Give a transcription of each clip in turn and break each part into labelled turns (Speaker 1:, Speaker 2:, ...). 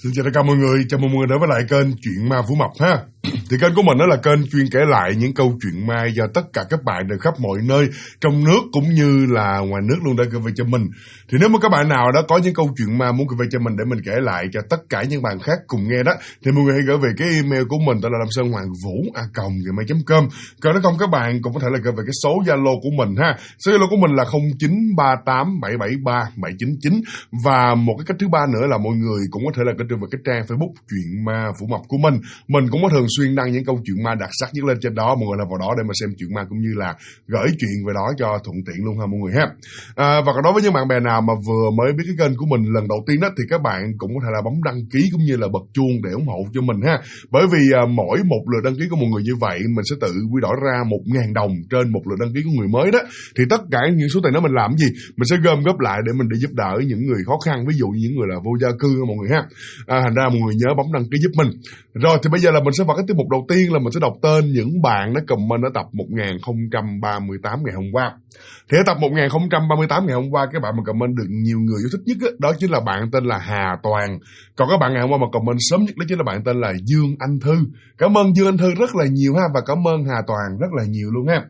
Speaker 1: Xin chào tất cả mọi người, chào mừng mọi người đến với lại kênh Chuyện Ma Vũ Mập ha. Thì kênh của mình đó là kênh chuyên kể lại những câu chuyện ma do tất cả các bạn từ khắp mọi nơi trong nước cũng như là ngoài nước luôn đã gửi về cho mình. Thì nếu mà các bạn nào đó có những câu chuyện ma muốn gửi về cho mình để mình kể lại cho tất cả những bạn khác cùng nghe đó, thì mọi người hãy gửi về cái email của mình, đó là lamsonhoangvu@gmail.com. Còn nếu không các bạn cũng có thể là gửi về cái số Zalo của mình ha. Số Zalo của mình là 0938773799. Và một cái cách thứ ba nữa là mọi người cũng có thể là gửi về cái trang Facebook Chuyện Ma Vũ Mập của mình. Mình cũng có thường xuyên đăng những câu chuyện ma đặc sắc nhất lên trên đó, mọi người là vào đó để mà xem chuyện ma cũng như là gửi chuyện về đó cho thuận tiện luôn ha mọi người ha. Và còn đối với những bạn bè nào mà vừa mới biết cái kênh của mình lần đầu tiên đó, thì các bạn cũng có thể là bấm đăng ký cũng như là bật chuông để ủng hộ cho mình ha. Bởi vì mỗi một lượt đăng ký của một người như vậy mình sẽ tự quy đổi ra 1.000 đồng trên một lượt đăng ký của người mới đó. Thì tất cả những số tiền đó mình làm cái gì mình sẽ gom góp lại để mình đi giúp đỡ những người khó khăn, ví dụ như những người là vô gia cư mọi người ha. Thành ra mọi người nhớ bấm đăng ký giúp mình. Rồi thì bây giờ là mình sẽ vào cái tiết mục đầu tiên, là mình sẽ đọc tên những bạn đã comment ở tập 1038 ngày hôm qua. Thì ở tập 1038 ngày hôm qua, cái bạn mà comment được nhiều người yêu thích nhất đó chính là bạn tên là Hà Toàn. Còn các bạn ngày hôm qua mà comment sớm nhất đó chính là bạn tên là Dương Anh Thư. Cảm ơn Dương Anh Thư rất là nhiều ha, và cảm ơn Hà Toàn rất là nhiều luôn ha.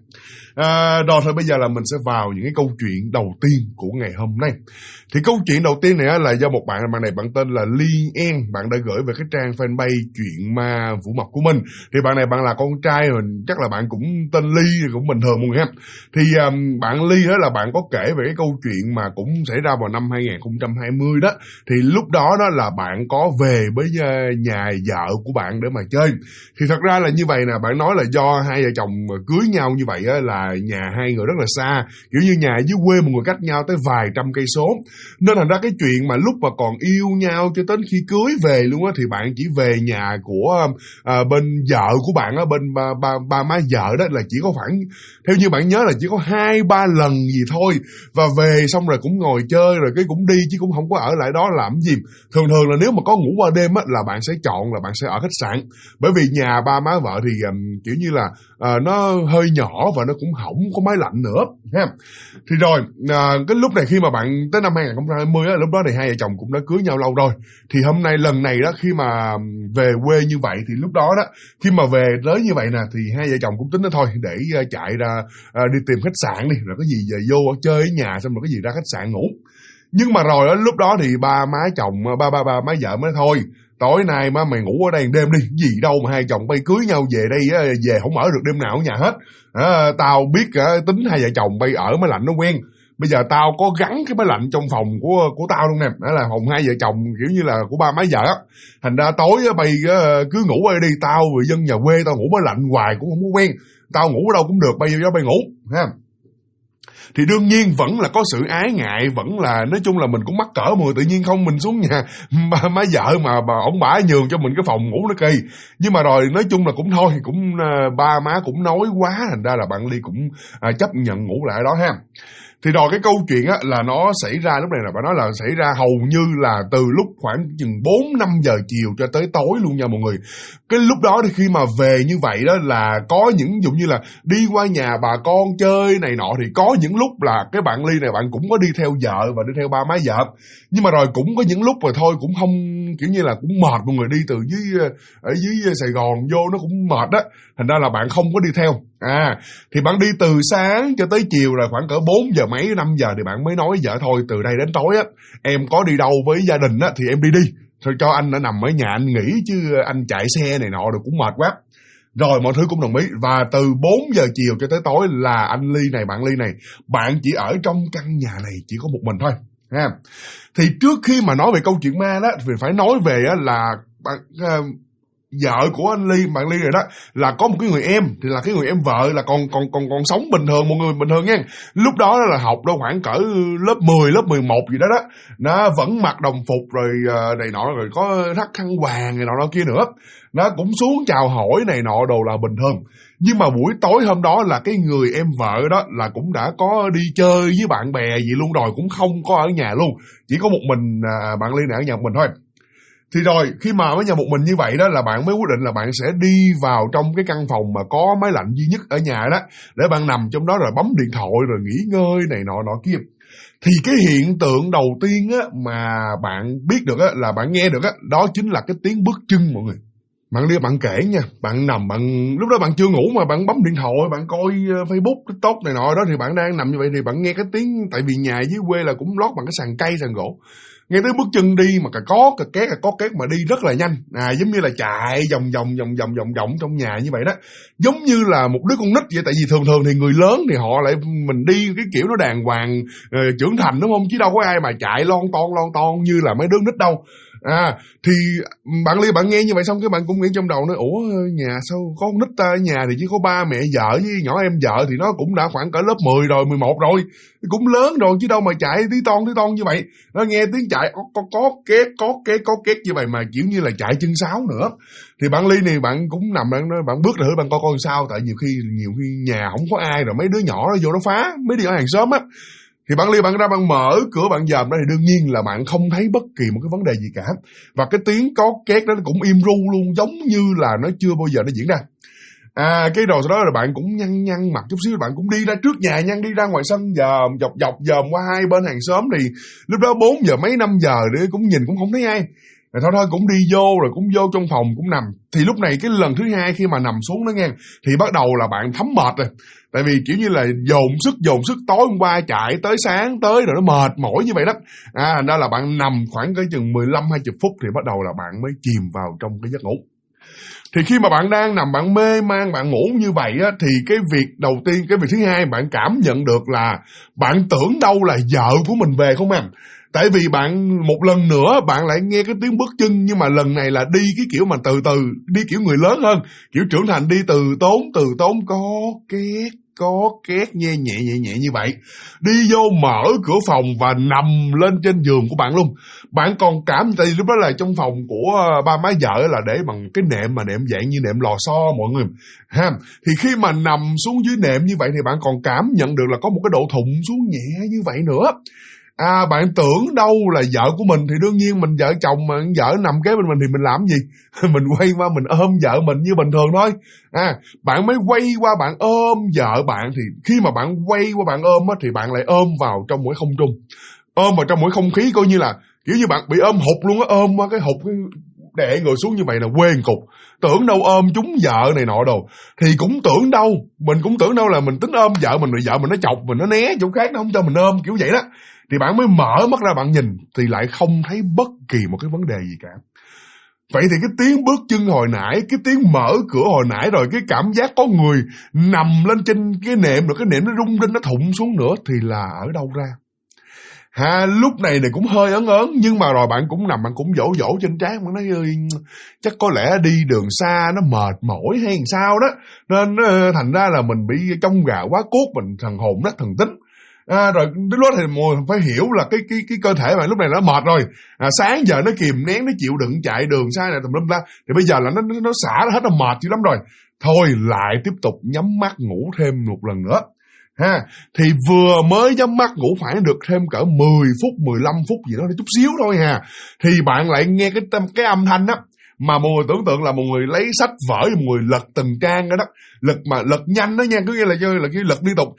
Speaker 1: Rồi thôi bây giờ là mình sẽ vào những cái câu chuyện đầu tiên của ngày hôm nay. Thì câu chuyện đầu tiên này là do một bạn này bạn tên là Ly En, bạn đã gửi về cái trang fanpage Chuyện Ma Vũ Mập của mình. Thì bạn này bạn là con trai rồi, chắc là bạn cũng tên Ly cũng bình thường mọi người ha. Thì bạn Ly đó là bạn có kể về cái câu chuyện mà cũng xảy ra vào năm 2020 đó. Thì lúc đó đó là bạn có về với nhà vợ của bạn để mà chơi. Thì thật ra là như vậy nè, bạn nói là do hai vợ chồng cưới nhau như vậy á, là nhà hai người rất là xa, kiểu như nhà dưới quê một người cách nhau tới vài trăm cây số, nên thành ra cái chuyện mà lúc mà còn yêu nhau cho đến khi cưới về luôn á, thì bạn chỉ về nhà của bên vợ của bạn á, bên ba má vợ đó là chỉ có khoảng, theo như bạn nhớ là chỉ có 2-3 lần gì thôi, và về xong rồi cũng ngồi chơi rồi cái cũng đi chứ cũng không có ở lại đó làm gì. Thường thường là nếu mà có ngủ qua đêm á là bạn sẽ chọn là bạn sẽ ở khách sạn, bởi vì nhà ba má vợ thì kiểu như là nó hơi nhỏ và nó cũng không có máy lạnh nữa ha. Thì rồi cái lúc này khi mà bạn tới năm 2020 á, lúc đó thì hai vợ chồng cũng đã cưới nhau lâu rồi. Thì hôm nay lần này đó khi mà về quê như vậy, thì lúc đó đó khi mà về tới như vậy nè, thì hai vợ chồng cũng tính đó thôi để chạy ra đi tìm khách sạn đi, rồi cái gì về vô chơi ở nhà xong rồi cái gì ra khách sạn ngủ. Nhưng mà rồi đó, lúc đó thì ba má vợ mới thôi, tối nay má mày ngủ ở đây đêm đi, gì đâu mà hai chồng bay cưới nhau về đây về không ở được đêm nào ở nhà hết. Tao biết tính hai vợ chồng bay ở máy lạnh nó quen, bây giờ tao có gắn cái máy lạnh trong phòng của tao luôn nè, đó là phòng hai vợ chồng kiểu như là của ba má vợ á. Thành ra tối bay cứ ngủ ở đây đi, tao người dân nhà quê tao ngủ máy lạnh hoài cũng không có quen, tao ngủ ở đâu cũng được, bay vô bay ngủ ha. Thì đương nhiên vẫn là có sự ái ngại, vẫn là nói chung là mình cũng mắc cỡ mọi người, tự nhiên không mình xuống nhà má vợ mà ông bả nhường cho mình cái phòng ngủ nó kỳ. Nhưng mà rồi nói chung là cũng thôi, cũng ba má cũng nói quá, thành ra là bạn Ly cũng chấp nhận ngủ lại đó ha. Thì rồi cái câu chuyện á là nó xảy ra lúc này là bạn nói là xảy ra hầu như là từ lúc khoảng chừng 4-5 giờ chiều cho tới tối luôn nha mọi người. Cái lúc đó thì khi mà về như vậy đó là có những dụ như là đi qua nhà bà con chơi này nọ, thì có những lúc là cái bạn Ly này bạn cũng có đi theo vợ và đi theo ba má vợ. Nhưng mà rồi cũng có những lúc rồi thôi cũng không, kiểu như là cũng mệt, mọi người đi từ ở dưới Sài Gòn vô nó cũng mệt đó, thành ra là bạn không có đi theo. Thì bạn đi từ sáng cho tới chiều là khoảng cỡ 4 giờ mấy 5 giờ thì bạn mới nói vợ thôi từ đây đến tối á em có đi đâu với gia đình á thì em đi thôi, cho anh đã nằm ở nhà anh nghỉ chứ anh chạy xe này nọ rồi cũng mệt quá. Rồi mọi thứ cũng đồng ý, và từ 4 giờ chiều cho tới tối là bạn Ly này bạn chỉ ở trong căn nhà này chỉ có một mình thôi ha. Thì trước khi mà nói về câu chuyện ma đó thì phải nói về á là vợ của bạn Ly này đó là có một cái người em, thì là cái người em vợ là còn sống bình thường, một người bình thường nha. Lúc đó là học đâu khoảng cỡ lớp 10, lớp 11 gì đó nó vẫn mặc đồng phục rồi này nọ, rồi có thắt khăn quàng này nọ kia nữa, nó cũng xuống chào hỏi này nọ đồ là bình thường. Nhưng mà buổi tối hôm đó là cái người em vợ đó là cũng đã có đi chơi với bạn bè gì luôn rồi, cũng không có ở nhà luôn, chỉ có một mình bạn Ly này ở nhà một mình thôi. Thì rồi khi mà ở nhà một mình như vậy đó là bạn mới quyết định là bạn sẽ đi vào trong cái căn phòng mà có máy lạnh duy nhất ở nhà đó, để bạn nằm trong đó rồi bấm điện thoại rồi nghỉ ngơi này nọ kia. Thì cái hiện tượng đầu tiên á mà bạn biết được á, là bạn nghe được á, đó chính là cái tiếng bước chân mọi người. Bạn đi bạn kể nha, bạn nằm, lúc đó bạn chưa ngủ mà bạn bấm điện thoại, bạn coi Facebook, TikTok này nọ đó, thì bạn đang nằm như vậy thì bạn nghe cái tiếng, tại vì nhà dưới quê là cũng lót bằng cái sàn cây, sàn gỗ. Nghe tới bước chân đi mà cà có két mà đi rất là nhanh, giống như là chạy vòng trong nhà như vậy đó, giống như là một đứa con nít vậy. Tại vì thường thì người lớn thì họ lại, mình đi cái kiểu nó đàng hoàng, trưởng thành đúng không, chứ đâu có ai mà chạy lon ton như là mấy đứa nít đâu. Thì bạn Ly bạn nghe như vậy xong cái bạn cũng nghĩ trong đầu nói, ủa nhà sao có con nít ta, ở nhà thì chỉ có ba mẹ vợ với nhỏ em vợ thì nó cũng đã khoảng cỡ lớp 10 rồi, 11 rồi, cũng lớn rồi chứ đâu mà chạy tí ton như vậy. Nó nghe tiếng chạy có két như vậy mà kiểu như là chạy chân sáo nữa. Thì bạn Ly này bạn cũng nằm, bạn bước ra thử bạn coi sao, tại nhiều khi nhà không có ai rồi mấy đứa nhỏ nó vô nó phá, mấy đứa ở hàng xóm á. Thì bạn Ly bạn ra bạn mở cửa bạn dòm đó thì đương nhiên là bạn không thấy bất kỳ một cái vấn đề gì cả. Và cái tiếng có két đó nó cũng im ru luôn, giống như là nó chưa bao giờ nó diễn ra. Cái rồi sau đó là bạn cũng nhăn mặt chút xíu, bạn cũng đi ra trước nhà, đi ra ngoài sân dòm dòm qua hai bên hàng xóm. Thì lúc đó 4 giờ mấy 5 giờ để cũng nhìn cũng không thấy ai. Rồi thôi cũng đi vô, rồi cũng vô trong phòng cũng nằm. Thì lúc này cái lần thứ hai khi mà nằm xuống đó nghe, thì bắt đầu là bạn thấm mệt rồi. Tại vì kiểu như là dồn sức tối hôm qua chạy tới sáng tới rồi nó mệt mỏi như vậy đó. Đó là bạn nằm khoảng cái chừng 15-20 phút thì bắt đầu là bạn mới chìm vào trong cái giấc ngủ. Thì khi mà bạn đang nằm bạn mê man bạn ngủ như vậy á, thì cái việc đầu tiên, cái việc thứ hai bạn cảm nhận được là bạn tưởng đâu là vợ của mình về không à. Tại vì bạn một lần nữa bạn lại nghe cái tiếng bước chân, nhưng mà lần này là đi cái kiểu mà từ từ, đi kiểu người lớn hơn, kiểu trưởng thành, đi từ tốn có két nhẹ như vậy. Đi vô mở cửa phòng và nằm lên trên giường của bạn luôn. Bạn còn cảm, tại vì lúc đó là trong phòng của ba má vợ là để bằng cái nệm mà nệm dạng như nệm lò xo mọi người ha. Thì khi mà nằm xuống dưới nệm như vậy thì bạn còn cảm nhận được là có một cái độ thụng xuống nhẹ như vậy nữa. Bạn tưởng đâu là vợ của mình, thì đương nhiên mình vợ chồng mà vợ nằm kế bên mình thì mình làm gì? Mình quay qua mình ôm vợ mình như bình thường thôi. Bạn mới quay qua bạn ôm vợ bạn, thì khi mà bạn quay qua bạn ôm á, thì bạn lại ôm vào trong một cái không trung, ôm vào trong một cái không khí, coi như là kiểu như bạn bị ôm hụt luôn á, ôm qua cái hụt, đè người xuống như vậy là quê cục. Tưởng đâu ôm trúng vợ này nọ đồ, thì cũng tưởng đâu, mình cũng tưởng đâu là mình tính ôm vợ mình, rồi vợ mình nó chọc mình, nó né chỗ khác, nó không cho mình ôm kiểu vậy đó. Thì bạn mới mở mắt ra bạn nhìn thì lại không thấy bất kỳ một cái vấn đề gì cả. Vậy thì cái tiếng bước chân hồi nãy, cái tiếng mở cửa hồi nãy, rồi cái cảm giác có người nằm lên trên cái nệm, rồi cái nệm nó rung rinh, nó thụng xuống nữa, thì là ở đâu ra? Lúc này cũng hơi ớn, nhưng mà rồi bạn cũng nằm, bạn cũng vỗ trên trán, bạn nói chắc có lẽ đi đường xa nó mệt mỏi hay sao đó, nên thành ra là mình bị cong gà quá cốt, mình thần hồn nó thần tính. Rồi đến lúc thì mình phải hiểu là cái cơ thể bạn lúc này nó mệt rồi. Sáng giờ nó kìm nén, nó chịu đựng chạy đường xa này tùm lum la, thì bây giờ là nó xả hết, nó mệt dữ lắm rồi. Thôi lại tiếp tục nhắm mắt ngủ thêm một lần nữa. Thì vừa mới nhắm mắt ngủ khoảng được thêm cỡ 10 phút, 15 phút gì đó, chút xíu thôi thì bạn lại nghe cái âm thanh á, mà mọi người tưởng tượng là mọi người lấy sách vở, mọi người lật từng trang đó, lật nhanh đó nha, cứ như là cái lật liên tục,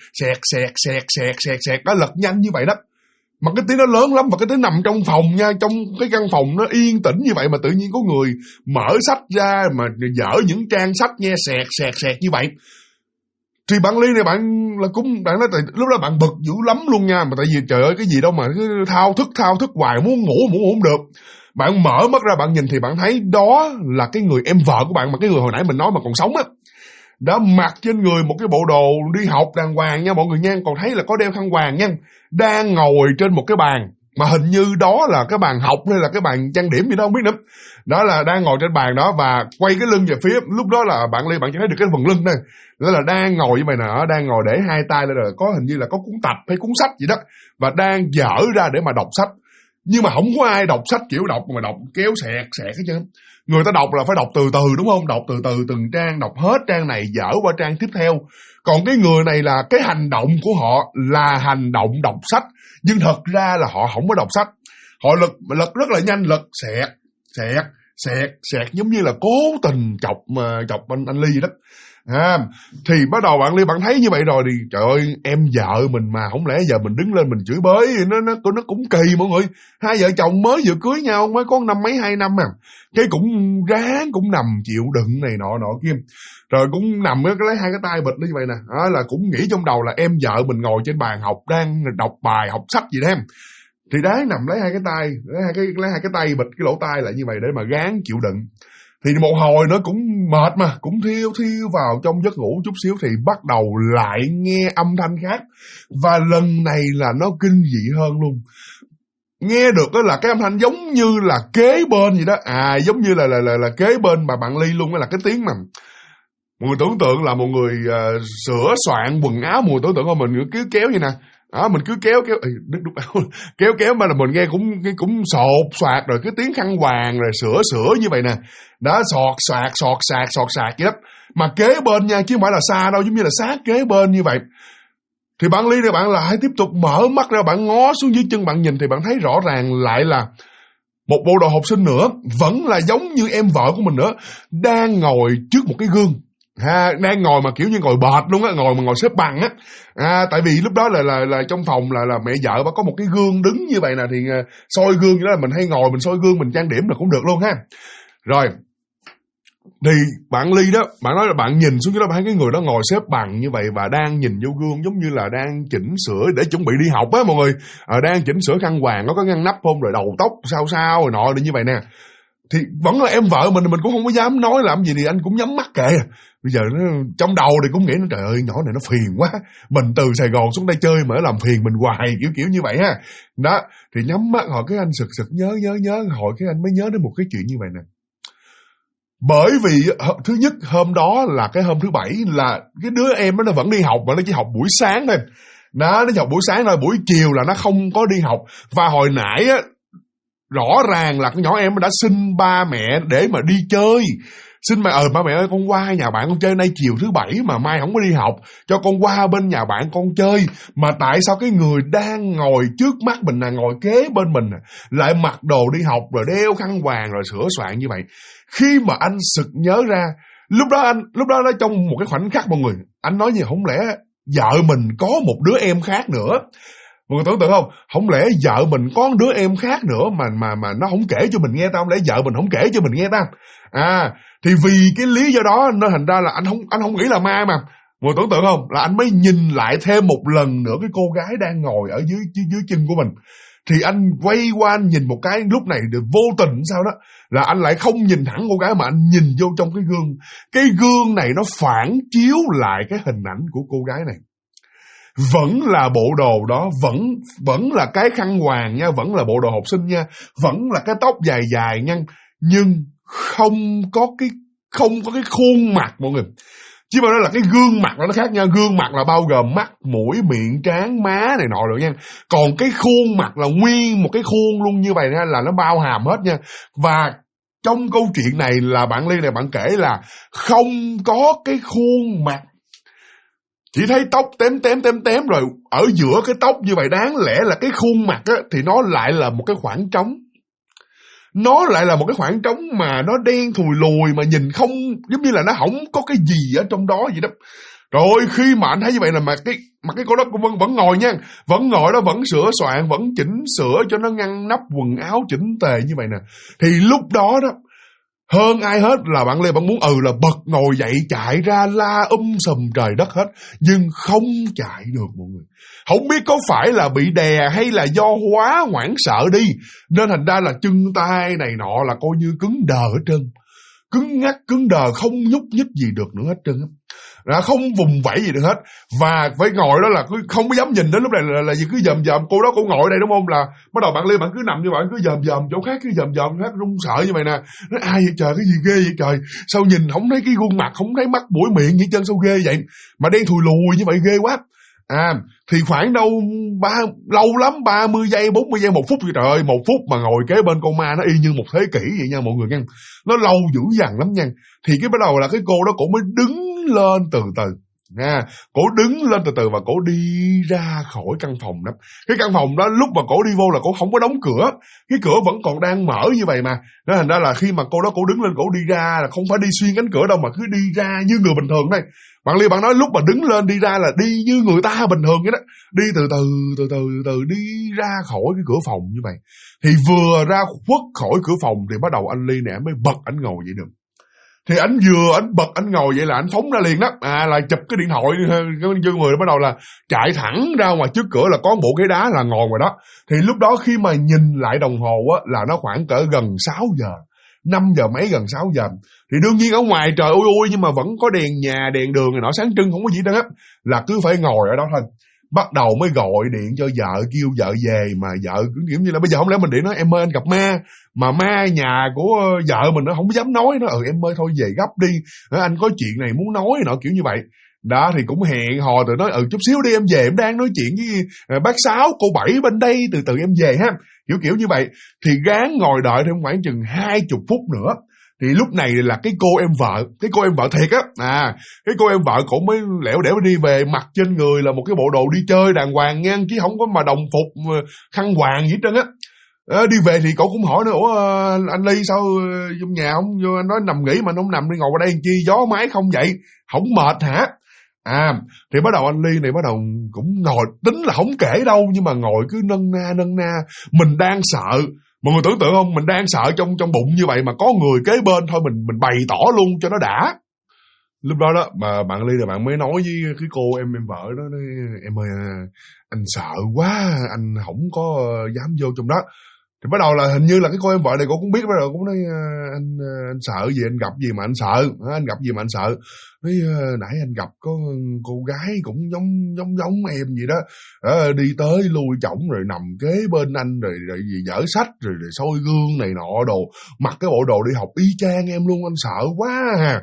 Speaker 1: sẹt đó, lật nhanh như vậy đó. Mà cái tiếng nó lớn lắm, và cái tiếng nằm trong phòng nha, trong cái căn phòng nó yên tĩnh như vậy mà tự nhiên có người mở sách ra mà dở những trang sách nghe sẹt như vậy. Thì bạn Ly này bạn nói lúc đó bạn bực dữ lắm luôn nha, mà tại vì trời ơi cái gì đâu mà cứ thao thức hoài, muốn ngủ không được. Bạn mở mắt ra bạn nhìn thì bạn thấy đó là cái người em vợ của bạn, mà cái người hồi nãy mình nói mà còn sống á, đã mặc trên người một cái bộ đồ đi học đàng hoàng nha mọi người nha, còn thấy là có đeo khăn quàng nha, đang ngồi trên một cái bàn, mà hình như đó là cái bàn học hay là cái bàn trang điểm gì đó không biết nữa. Đó là đang ngồi trên bàn đó và quay cái lưng về phía, lúc đó là bạn Ly bạn chỉ thấy được cái phần lưng thôi, đó là đang ngồi như vậy nè, đang ngồi để hai tay lên, rồi có hình như là có cuốn tập hay cuốn sách gì đó, và đang dở ra để mà đọc sách. Nhưng mà không có ai đọc sách kiểu đọc mà đọc kéo sẹt cái chân. Người ta đọc là phải đọc từ từ đúng không? Đọc từ từ từng trang, đọc hết trang này dở qua trang tiếp theo. Còn cái người này là cái hành động của họ là hành động đọc sách, nhưng thật ra là họ không có đọc sách. Họ lật rất là nhanh, lật Xẹt giống như là cố tình chọc anh Ly vậy đó. Thì bắt đầu bạn Ly bạn thấy như vậy rồi thì trời ơi, em vợ mình mà không lẽ giờ mình đứng lên mình chửi bới nó cũng kỳ mọi người. Hai vợ chồng mới vừa cưới nhau mới có năm mấy 2 năm mà, cái cũng ráng cũng nằm chịu đựng này nọ kia, rồi cũng nằm lấy hai cái tay bịch như vậy nè, đó là cũng nghĩ trong đầu là em vợ mình ngồi trên bàn học đang đọc bài học sách gì đó em, thì đáng nằm lấy hai cái tay, lấy hai cái tay bịch cái lỗ tai lại như vậy để mà gắng chịu đựng. Thì một hồi nó cũng mệt mà, cũng thiêu vào trong giấc ngủ chút xíu thì bắt đầu lại nghe âm thanh khác. Và lần này là nó kinh dị hơn luôn. Nghe được đó là cái âm thanh giống như là kế bên vậy đó. Giống như là kế bên bà bạn Ly luôn, đó là cái tiếng mà mọi người tưởng tượng là một người sửa soạn quần áo, mọi người tưởng tượng không, mình cứ kéo vậy nè. Mình cứ kéo kéo mà là mình nghe cũng sột soạt, rồi cái tiếng khăn hoàng rồi sửa như vậy nè, đó sọt sạc vậy đó, mà kế bên nha chứ không phải là xa đâu, giống như là sát kế bên như vậy. Thì bạn Ly này bạn lại tiếp tục mở mắt ra, bạn ngó xuống dưới chân bạn nhìn thì bạn thấy rõ ràng lại là một bộ đồ học sinh nữa, vẫn là giống như em vợ của mình nữa, đang ngồi trước một cái gương. Đang ngồi mà kiểu như ngồi bệt luôn á, ngồi xếp bằng á. Tại vì lúc đó là trong phòng là mẹ vợ bà có một cái gương đứng như vậy nè, thì soi gương đó là mình hay ngồi mình soi gương mình trang điểm là cũng được luôn ha. Rồi thì bạn Ly đó, bạn nói là bạn nhìn xuống cái đó, bạn thấy cái người đó ngồi xếp bằng như vậy và đang nhìn vô gương giống như là đang chỉnh sửa để chuẩn bị đi học á mọi người. Đang chỉnh sửa khăn hoàng, nó có ngăn nắp không, rồi đầu tóc sao rồi nọ như vậy nè. Thì vẫn là em vợ mình cũng không có dám nói làm gì, thì anh cũng nhắm mắt kệ. Bây giờ nó, trong đầu thì cũng nghĩ nó trời ơi nhỏ này nó phiền quá, mình từ Sài Gòn xuống đây chơi mà nó làm phiền mình hoài, kiểu như vậy ha. Đó, thì nhắm mắt hồi cái anh sực nhớ, hồi cái anh mới nhớ đến một cái chuyện như vậy nè. Bởi vì thứ nhất hôm đó là cái hôm thứ Bảy, là cái đứa em nó vẫn đi học mà nó chỉ học buổi sáng thôi. Nó chỉ học buổi sáng thôi, buổi chiều là nó không có đi học. Và hồi nãy á, rõ ràng là con nhỏ em đã xin ba mẹ để mà đi chơi. Xin ba mẹ ơi con qua nhà bạn con chơi, nay chiều thứ Bảy mà mai không có đi học, cho con qua bên nhà bạn con chơi. Mà tại sao cái người đang ngồi trước mắt mình là ngồi kế bên mình lại mặc đồ đi học rồi đeo khăn hoàng rồi sửa soạn như vậy? Khi mà anh sực nhớ ra, lúc đó nó trong một cái khoảnh khắc mọi người, anh nói như không lẽ vợ mình có một đứa em khác nữa. Mọi người tưởng tượng không? Không lẽ vợ mình có đứa em khác nữa mà nó không kể cho mình nghe ta? Không lẽ vợ mình không kể cho mình nghe ta? Thì vì cái lý do đó nên thành ra là anh không nghĩ là ma mà. Mọi người tưởng tượng không? Là anh mới nhìn lại thêm một lần nữa cái cô gái đang ngồi ở dưới chân của mình. Thì anh quay qua anh nhìn một cái, lúc này được vô tình sao đó là anh lại không nhìn thẳng cô gái mà anh nhìn vô trong cái gương. Cái gương này nó phản chiếu lại cái hình ảnh của cô gái này. Vẫn là bộ đồ đó, vẫn là cái khăn hoàng nha, vẫn là bộ đồ học sinh nha, vẫn là cái tóc dài nha, nhưng không có cái khuôn mặt mọi người. Chứ mà đó là cái gương mặt nó khác nha. Gương mặt là bao gồm mắt, mũi, miệng, trán, má này nọ rồi nha. Còn cái khuôn mặt là nguyên một cái khuôn luôn như vậy nha, là nó bao hàm hết nha. Và trong câu chuyện này là bạn Ly này bạn kể là không có cái khuôn mặt, chỉ thấy tóc tém rồi ở giữa cái tóc như vậy, đáng lẽ là cái khuôn mặt á, thì nó lại là một cái khoảng trống. Nó lại là một cái khoảng trống mà nó đen thùi lùi mà nhìn không, giống như là nó không có cái gì ở trong đó vậy đó. Rồi khi mà anh thấy như vậy là mà cái cô đó cũng vẫn ngồi nha, vẫn ngồi đó, vẫn sửa soạn, vẫn chỉnh sửa cho nó ngăn nắp quần áo chỉnh tề như vậy nè. Thì lúc đó đó, hơn ai hết là bạn Lê bạn muốn là bật ngồi dậy chạy ra la sùm trời đất hết, nhưng không chạy được mọi người. Không biết có phải là bị đè hay là do quá hoảng sợ đi, nên thành ra là chân tay này nọ là coi như cứng đờ hết trơn. Cứng ngắc, cứng đờ, không nhúc nhích gì được nữa hết trơn á. Không vùng vẫy gì được hết. Và phải ngồi đó là không có dám nhìn đến lúc này là gì, cứ dòm cô đó cũng ngồi đây đúng không, là bắt đầu bạn Lê bạn cứ nằm như vậy, cứ dòm chỗ khác, cứ dòm khác, run sợ như vậy nè. Nói ai vậy trời, cái gì ghê vậy trời, sao nhìn không thấy cái gương mặt, không thấy mắt mũi miệng gì chân, sao ghê vậy, mà đen thùi lùi như vậy ghê quá. Thì khoảng đâu lâu lắm 30 giây 40 giây 1 phút vậy, trời ơi 1 phút mà ngồi kế bên con ma nó y như một thế kỷ vậy nha mọi người nha. Nó lâu dữ dằn lắm nha. Thì cái bắt đầu là cái cô đó cũng mới đứng lên từ từ. Cổ đứng lên từ từ và cổ đi ra khỏi căn phòng đó. Cái căn phòng đó lúc mà cổ đi vô là cổ không có đóng cửa, cái cửa vẫn còn đang mở như vậy mà. Nên thành ra là khi mà cô đó cổ đứng lên cổ đi ra là không phải đi xuyên cánh cửa đâu, mà cứ đi ra như người bình thường đây. Bạn Ly bạn nói lúc mà đứng lên đi ra là đi như người ta bình thường vậy đó, đi từ từ đi ra khỏi cái cửa phòng như vậy. Thì vừa ra khuất khỏi cửa phòng thì bắt đầu anh Ly này mới bật anh ngồi dậy được. Thì anh bật anh ngồi vậy là anh phóng ra liền đó, là chụp cái điện thoại, cái người bắt đầu là chạy thẳng ra ngoài trước cửa là có một bộ ghế đá là ngồi ngoài đó. Thì lúc đó khi mà nhìn lại đồng hồ á là nó khoảng cỡ gần 6 giờ, 5 giờ mấy gần 6 giờ. Thì đương nhiên ở ngoài trời ui nhưng mà vẫn có đèn nhà, đèn đường này nọ sáng trưng không có gì hết, là cứ phải ngồi ở đó thôi. Bắt đầu mới gọi điện cho vợ, kêu vợ về, mà vợ kiểu như là bây giờ không lẽ mình điện nói em ơi anh gặp ma, mà ma nhà của vợ mình nó không dám nói, nó em ơi thôi về gấp đi, anh có chuyện này muốn nói nọ kiểu như vậy. Đó thì cũng hẹn hò rồi nói chút xíu đi em về, em đang nói chuyện với bác Sáu, cô Bảy bên đây, từ từ em về ha, kiểu như vậy. Thì gán ngồi đợi thêm khoảng chừng 20 phút nữa. Thì lúc này là cái cô em vợ thiệt á, cái cô em vợ cổ mới lẻo đẻo đi về, mặc trên người là một cái bộ đồ đi chơi đàng hoàng nha, chứ không có mà đồng phục khăn hoàng gì hết trơn á. Đi về thì cổ cũng hỏi nữa, ủa anh Ly sao trong nhà không vô, anh nói nằm nghỉ mà anh không nằm đi ngồi ở đây làm chi, gió máy không vậy, không mệt hả? Thì bắt đầu anh Ly này bắt đầu cũng ngồi, tính là không kể đâu nhưng mà ngồi cứ nâng na, mình đang sợ. Mọi người tưởng tượng không, mình đang sợ trong bụng như vậy mà có người kế bên thôi mình bày tỏ luôn cho nó đã. Lúc đó đó mà bạn Ly là bạn mới nói với cái cô em vợ đó, nói, em ơi anh sợ quá, anh không có dám vô trong đó. Thì bắt đầu là hình như là cái cô em vợ này cô cũng biết, bắt đầu cũng nói anh sợ gì, anh gặp gì mà anh sợ, anh gặp gì mà anh sợ. Nói nãy anh gặp có cô gái cũng giống em gì đó, đi tới lui chổng rồi nằm kế bên anh rồi gì dở sách rồi soi gương này nọ đồ, mặc cái bộ đồ đi học y chang em luôn, anh sợ quá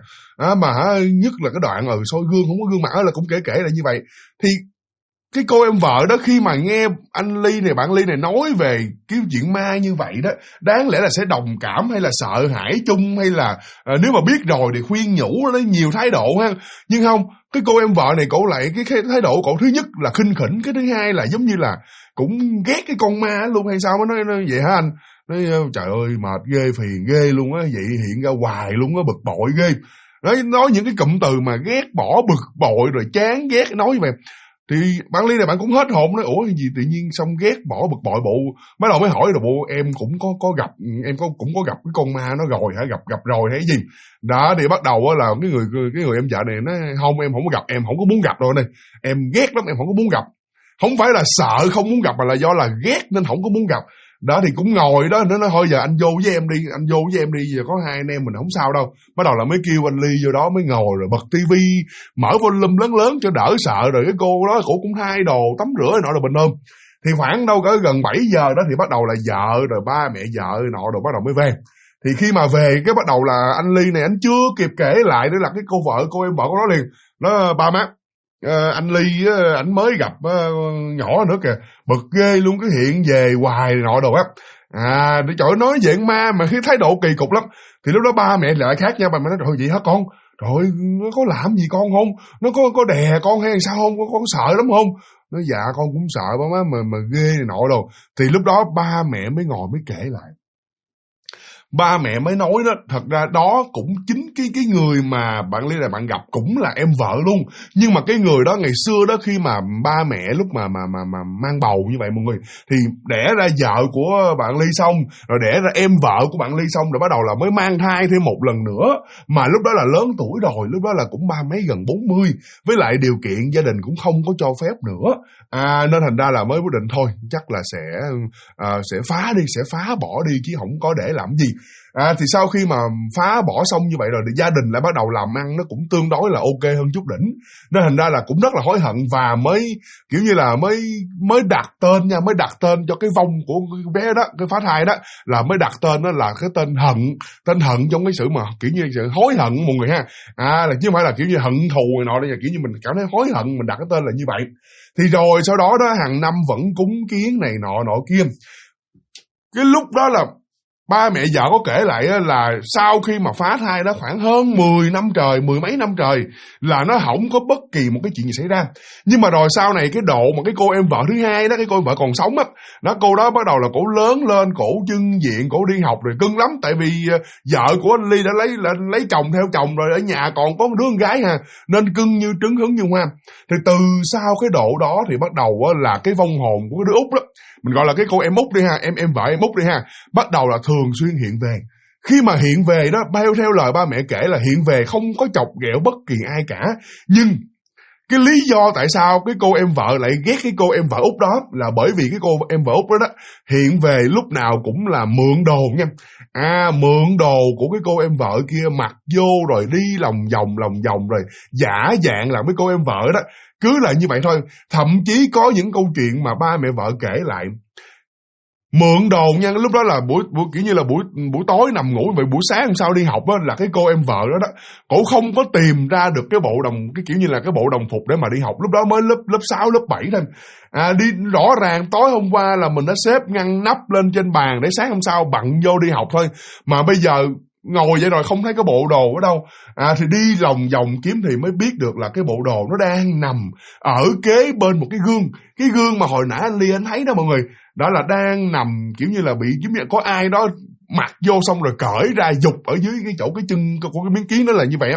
Speaker 1: mà nhất là cái đoạn soi gương không có gương mặt là cũng kể là như vậy. Thì cái cô em vợ đó khi mà nghe anh Ly này, bạn Ly này nói về cái chuyện ma như vậy đó, đáng lẽ là sẽ đồng cảm hay là sợ hãi chung, hay là nếu mà biết rồi thì khuyên nhủ nó nhiều thái độ ha. Nhưng không, cái cô em vợ này cổ lại cái thái độ cổ thứ nhất là khinh khỉnh, cái thứ hai là giống như là cũng ghét cái con ma luôn hay sao. Nó nói vậy hả anh? Nói trời ơi mệt ghê, phiền ghê luôn á, vậy hiện ra hoài luôn á, bực bội ghê. Nói những cái cụm từ mà ghét bỏ, bực bội rồi chán ghét, nói như vậy. Thì bạn Ly này bạn cũng hết hồn, nói ủa gì tự nhiên xong ghét bỏ bực bội bộ. Bắt đầu mới hỏi là bộ em cũng có gặp, em cũng có gặp cái con ma nó rồi hả, gặp rồi hay gì đó. Thì bắt đầu là cái người em vợ này nói không, em không có gặp, em không có muốn gặp rồi này, em ghét lắm, em không có muốn gặp. Không phải là sợ không muốn gặp mà là do là ghét nên không có muốn gặp. Đó thì cũng ngồi đó, nó nói thôi giờ anh vô với em đi, giờ có hai anh em mình không sao đâu. Bắt đầu là mới kêu anh Ly vô đó, mới ngồi rồi bật tivi, mở volume lớn cho đỡ sợ. Rồi cái cô đó cổ cũng thay đồ tắm rửa nọ là bình thường. Thì khoảng đâu cỡ gần 7 giờ đó thì bắt đầu là vợ rồi ba mẹ vợ nọ rồi bắt đầu mới về. Thì khi mà về cái bắt đầu là anh Ly này anh chưa kịp kể lại nữa là cái cô em vợ của nó liền nó ba má anh Ly ảnh mới gặp nhỏ nữa kìa, bực ghê luôn, cái hiện về hoài nọ đồ á. Trời ơi, nói chuyện ma mà cái thái độ kỳ cục lắm. Thì lúc đó ba mẹ lại khác nhau, ba mẹ nói trời vậy hả con, trời nó có làm gì con không, nó có đè con hay sao không, con sợ lắm không? Nói dạ con cũng sợ ba má mà ghê này nọ đồ. Thì lúc đó ba mẹ mới ngồi mới kể lại. Ba mẹ mới nói đó, thật ra đó cũng chính cái người mà bạn Ly là bạn gặp cũng là em vợ luôn. Nhưng mà cái người đó ngày xưa đó, khi mà ba mẹ lúc mà mang bầu như vậy mọi người, thì đẻ ra vợ của bạn Ly xong, rồi đẻ ra em vợ của bạn Ly xong, rồi bắt đầu là mới mang thai thêm một lần nữa. Mà lúc đó là lớn tuổi rồi, lúc đó là cũng ba mấy gần 40, với lại điều kiện gia đình cũng không có cho phép nữa. Nên thành ra là mới quyết định thôi, chắc là sẽ phá đi, sẽ phá bỏ đi chứ không có để làm gì. Thì sau khi mà phá bỏ xong như vậy rồi thì gia đình lại bắt đầu làm ăn nó cũng tương đối là ok hơn chút đỉnh. Nên thành ra là cũng rất là hối hận và mới kiểu như là mới đặt tên nha, mới đặt tên cho cái vong của cái bé đó, cái phá thai đó, là mới đặt tên đó là cái tên hận trong cái sự mà kiểu như sự hối hận mọi người ha. Là chứ không phải là kiểu như hận thù này nọ, là kiểu như mình cảm thấy hối hận mình đặt cái tên là như vậy. Thì rồi sau đó hàng năm vẫn cúng kiến này nọ kia. Cái lúc đó là ba mẹ vợ có kể lại là sau khi mà phá thai đó khoảng hơn 10 năm trời, mười mấy năm trời là nó không có bất kỳ một cái chuyện gì xảy ra. Nhưng mà rồi sau này cái độ mà cái cô em vợ thứ hai đó, cái cô em vợ còn sống á, cô đó bắt đầu là cổ lớn lên, cổ trưng diện, cổ đi học rồi cưng lắm, tại vì vợ của anh Ly đã lấy chồng theo chồng rồi, ở nhà còn có một đứa con gái nên cưng như trứng hứng như hoa. Thì từ sau cái độ đó thì bắt đầu là cái vong hồn của cái đứa út đó, mình gọi là cái cô em út đi ha, em vợ em út đi ha, bắt đầu là thường xuyên hiện về. Khi mà hiện về đó, bao theo lời ba mẹ kể là hiện về không có chọc ghẹo bất kỳ ai cả. Nhưng cái lý do tại sao cái cô em vợ lại ghét cái cô em vợ út đó là bởi vì cái cô em vợ út đó hiện về lúc nào cũng là mượn đồ nha. Mượn đồ của cái cô em vợ kia mặc vô rồi đi lòng vòng rồi giả dạng làm cái cô em vợ đó. Cứ là như vậy thôi. Thậm chí có những câu chuyện mà ba mẹ vợ kể lại, mượn đồ nha, lúc đó là buổi kiểu như là buổi tối nằm ngủ, vậy buổi sáng hôm sau đi học á, là cái cô em vợ đó cổ không có tìm ra được cái kiểu như là cái bộ đồng phục để mà đi học, lúc đó mới lớp 6, lớp 7 thôi. Đi rõ ràng tối hôm qua là mình đã xếp ngăn nắp lên trên bàn để sáng hôm sau bận vô đi học thôi, mà bây giờ ngồi vậy rồi không thấy cái bộ đồ ở đâu. Thì đi lòng vòng kiếm thì mới biết được là cái bộ đồ nó đang nằm ở kế bên một cái gương mà hồi nãy anh Ly anh thấy đó mọi người. Đó là đang nằm kiểu như là bị giống như có ai đó mặc vô xong rồi cởi ra giục ở dưới cái chỗ cái chân của cái miếng kiến đó là như vậy á.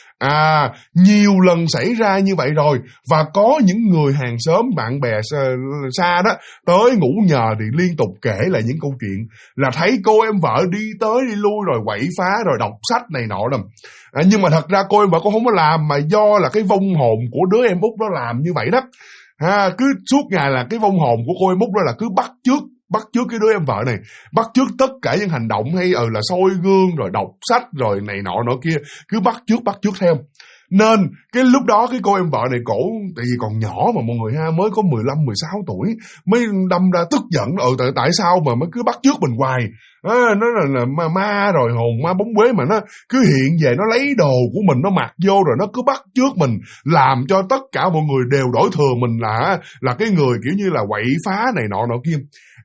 Speaker 1: Nhiều lần xảy ra như vậy rồi, và có những người hàng xóm bạn bè xa đó tới ngủ nhờ thì liên tục kể lại những câu chuyện là thấy cô em vợ đi tới đi lui rồi quậy phá rồi đọc sách này nọ đâu. Nhưng mà thật ra cô em vợ cũng không có làm, mà do là cái vong hồn của đứa em út đó làm như vậy đó. Cứ suốt ngày là cái vong hồn của cô em út đó là cứ bắt chước cái đứa em vợ này, bắt chước tất cả những hành động hay là soi gương rồi đọc sách rồi này nọ kia, cứ bắt chước theo. Nên cái lúc đó cái cô em vợ này cổ, tại vì còn nhỏ mà mọi người mới có 15, 16 tuổi, mới đâm ra tức giận, tại sao mà mới cứ bắt chước mình hoài. Nó là ma rồi hồn ma bóng quế mà nó cứ hiện về, nó lấy đồ của mình nó mặc vô rồi nó cứ bắt chước mình, làm cho tất cả mọi người đều đổi thừa mình là cái người kiểu như là quậy phá này nọ kia.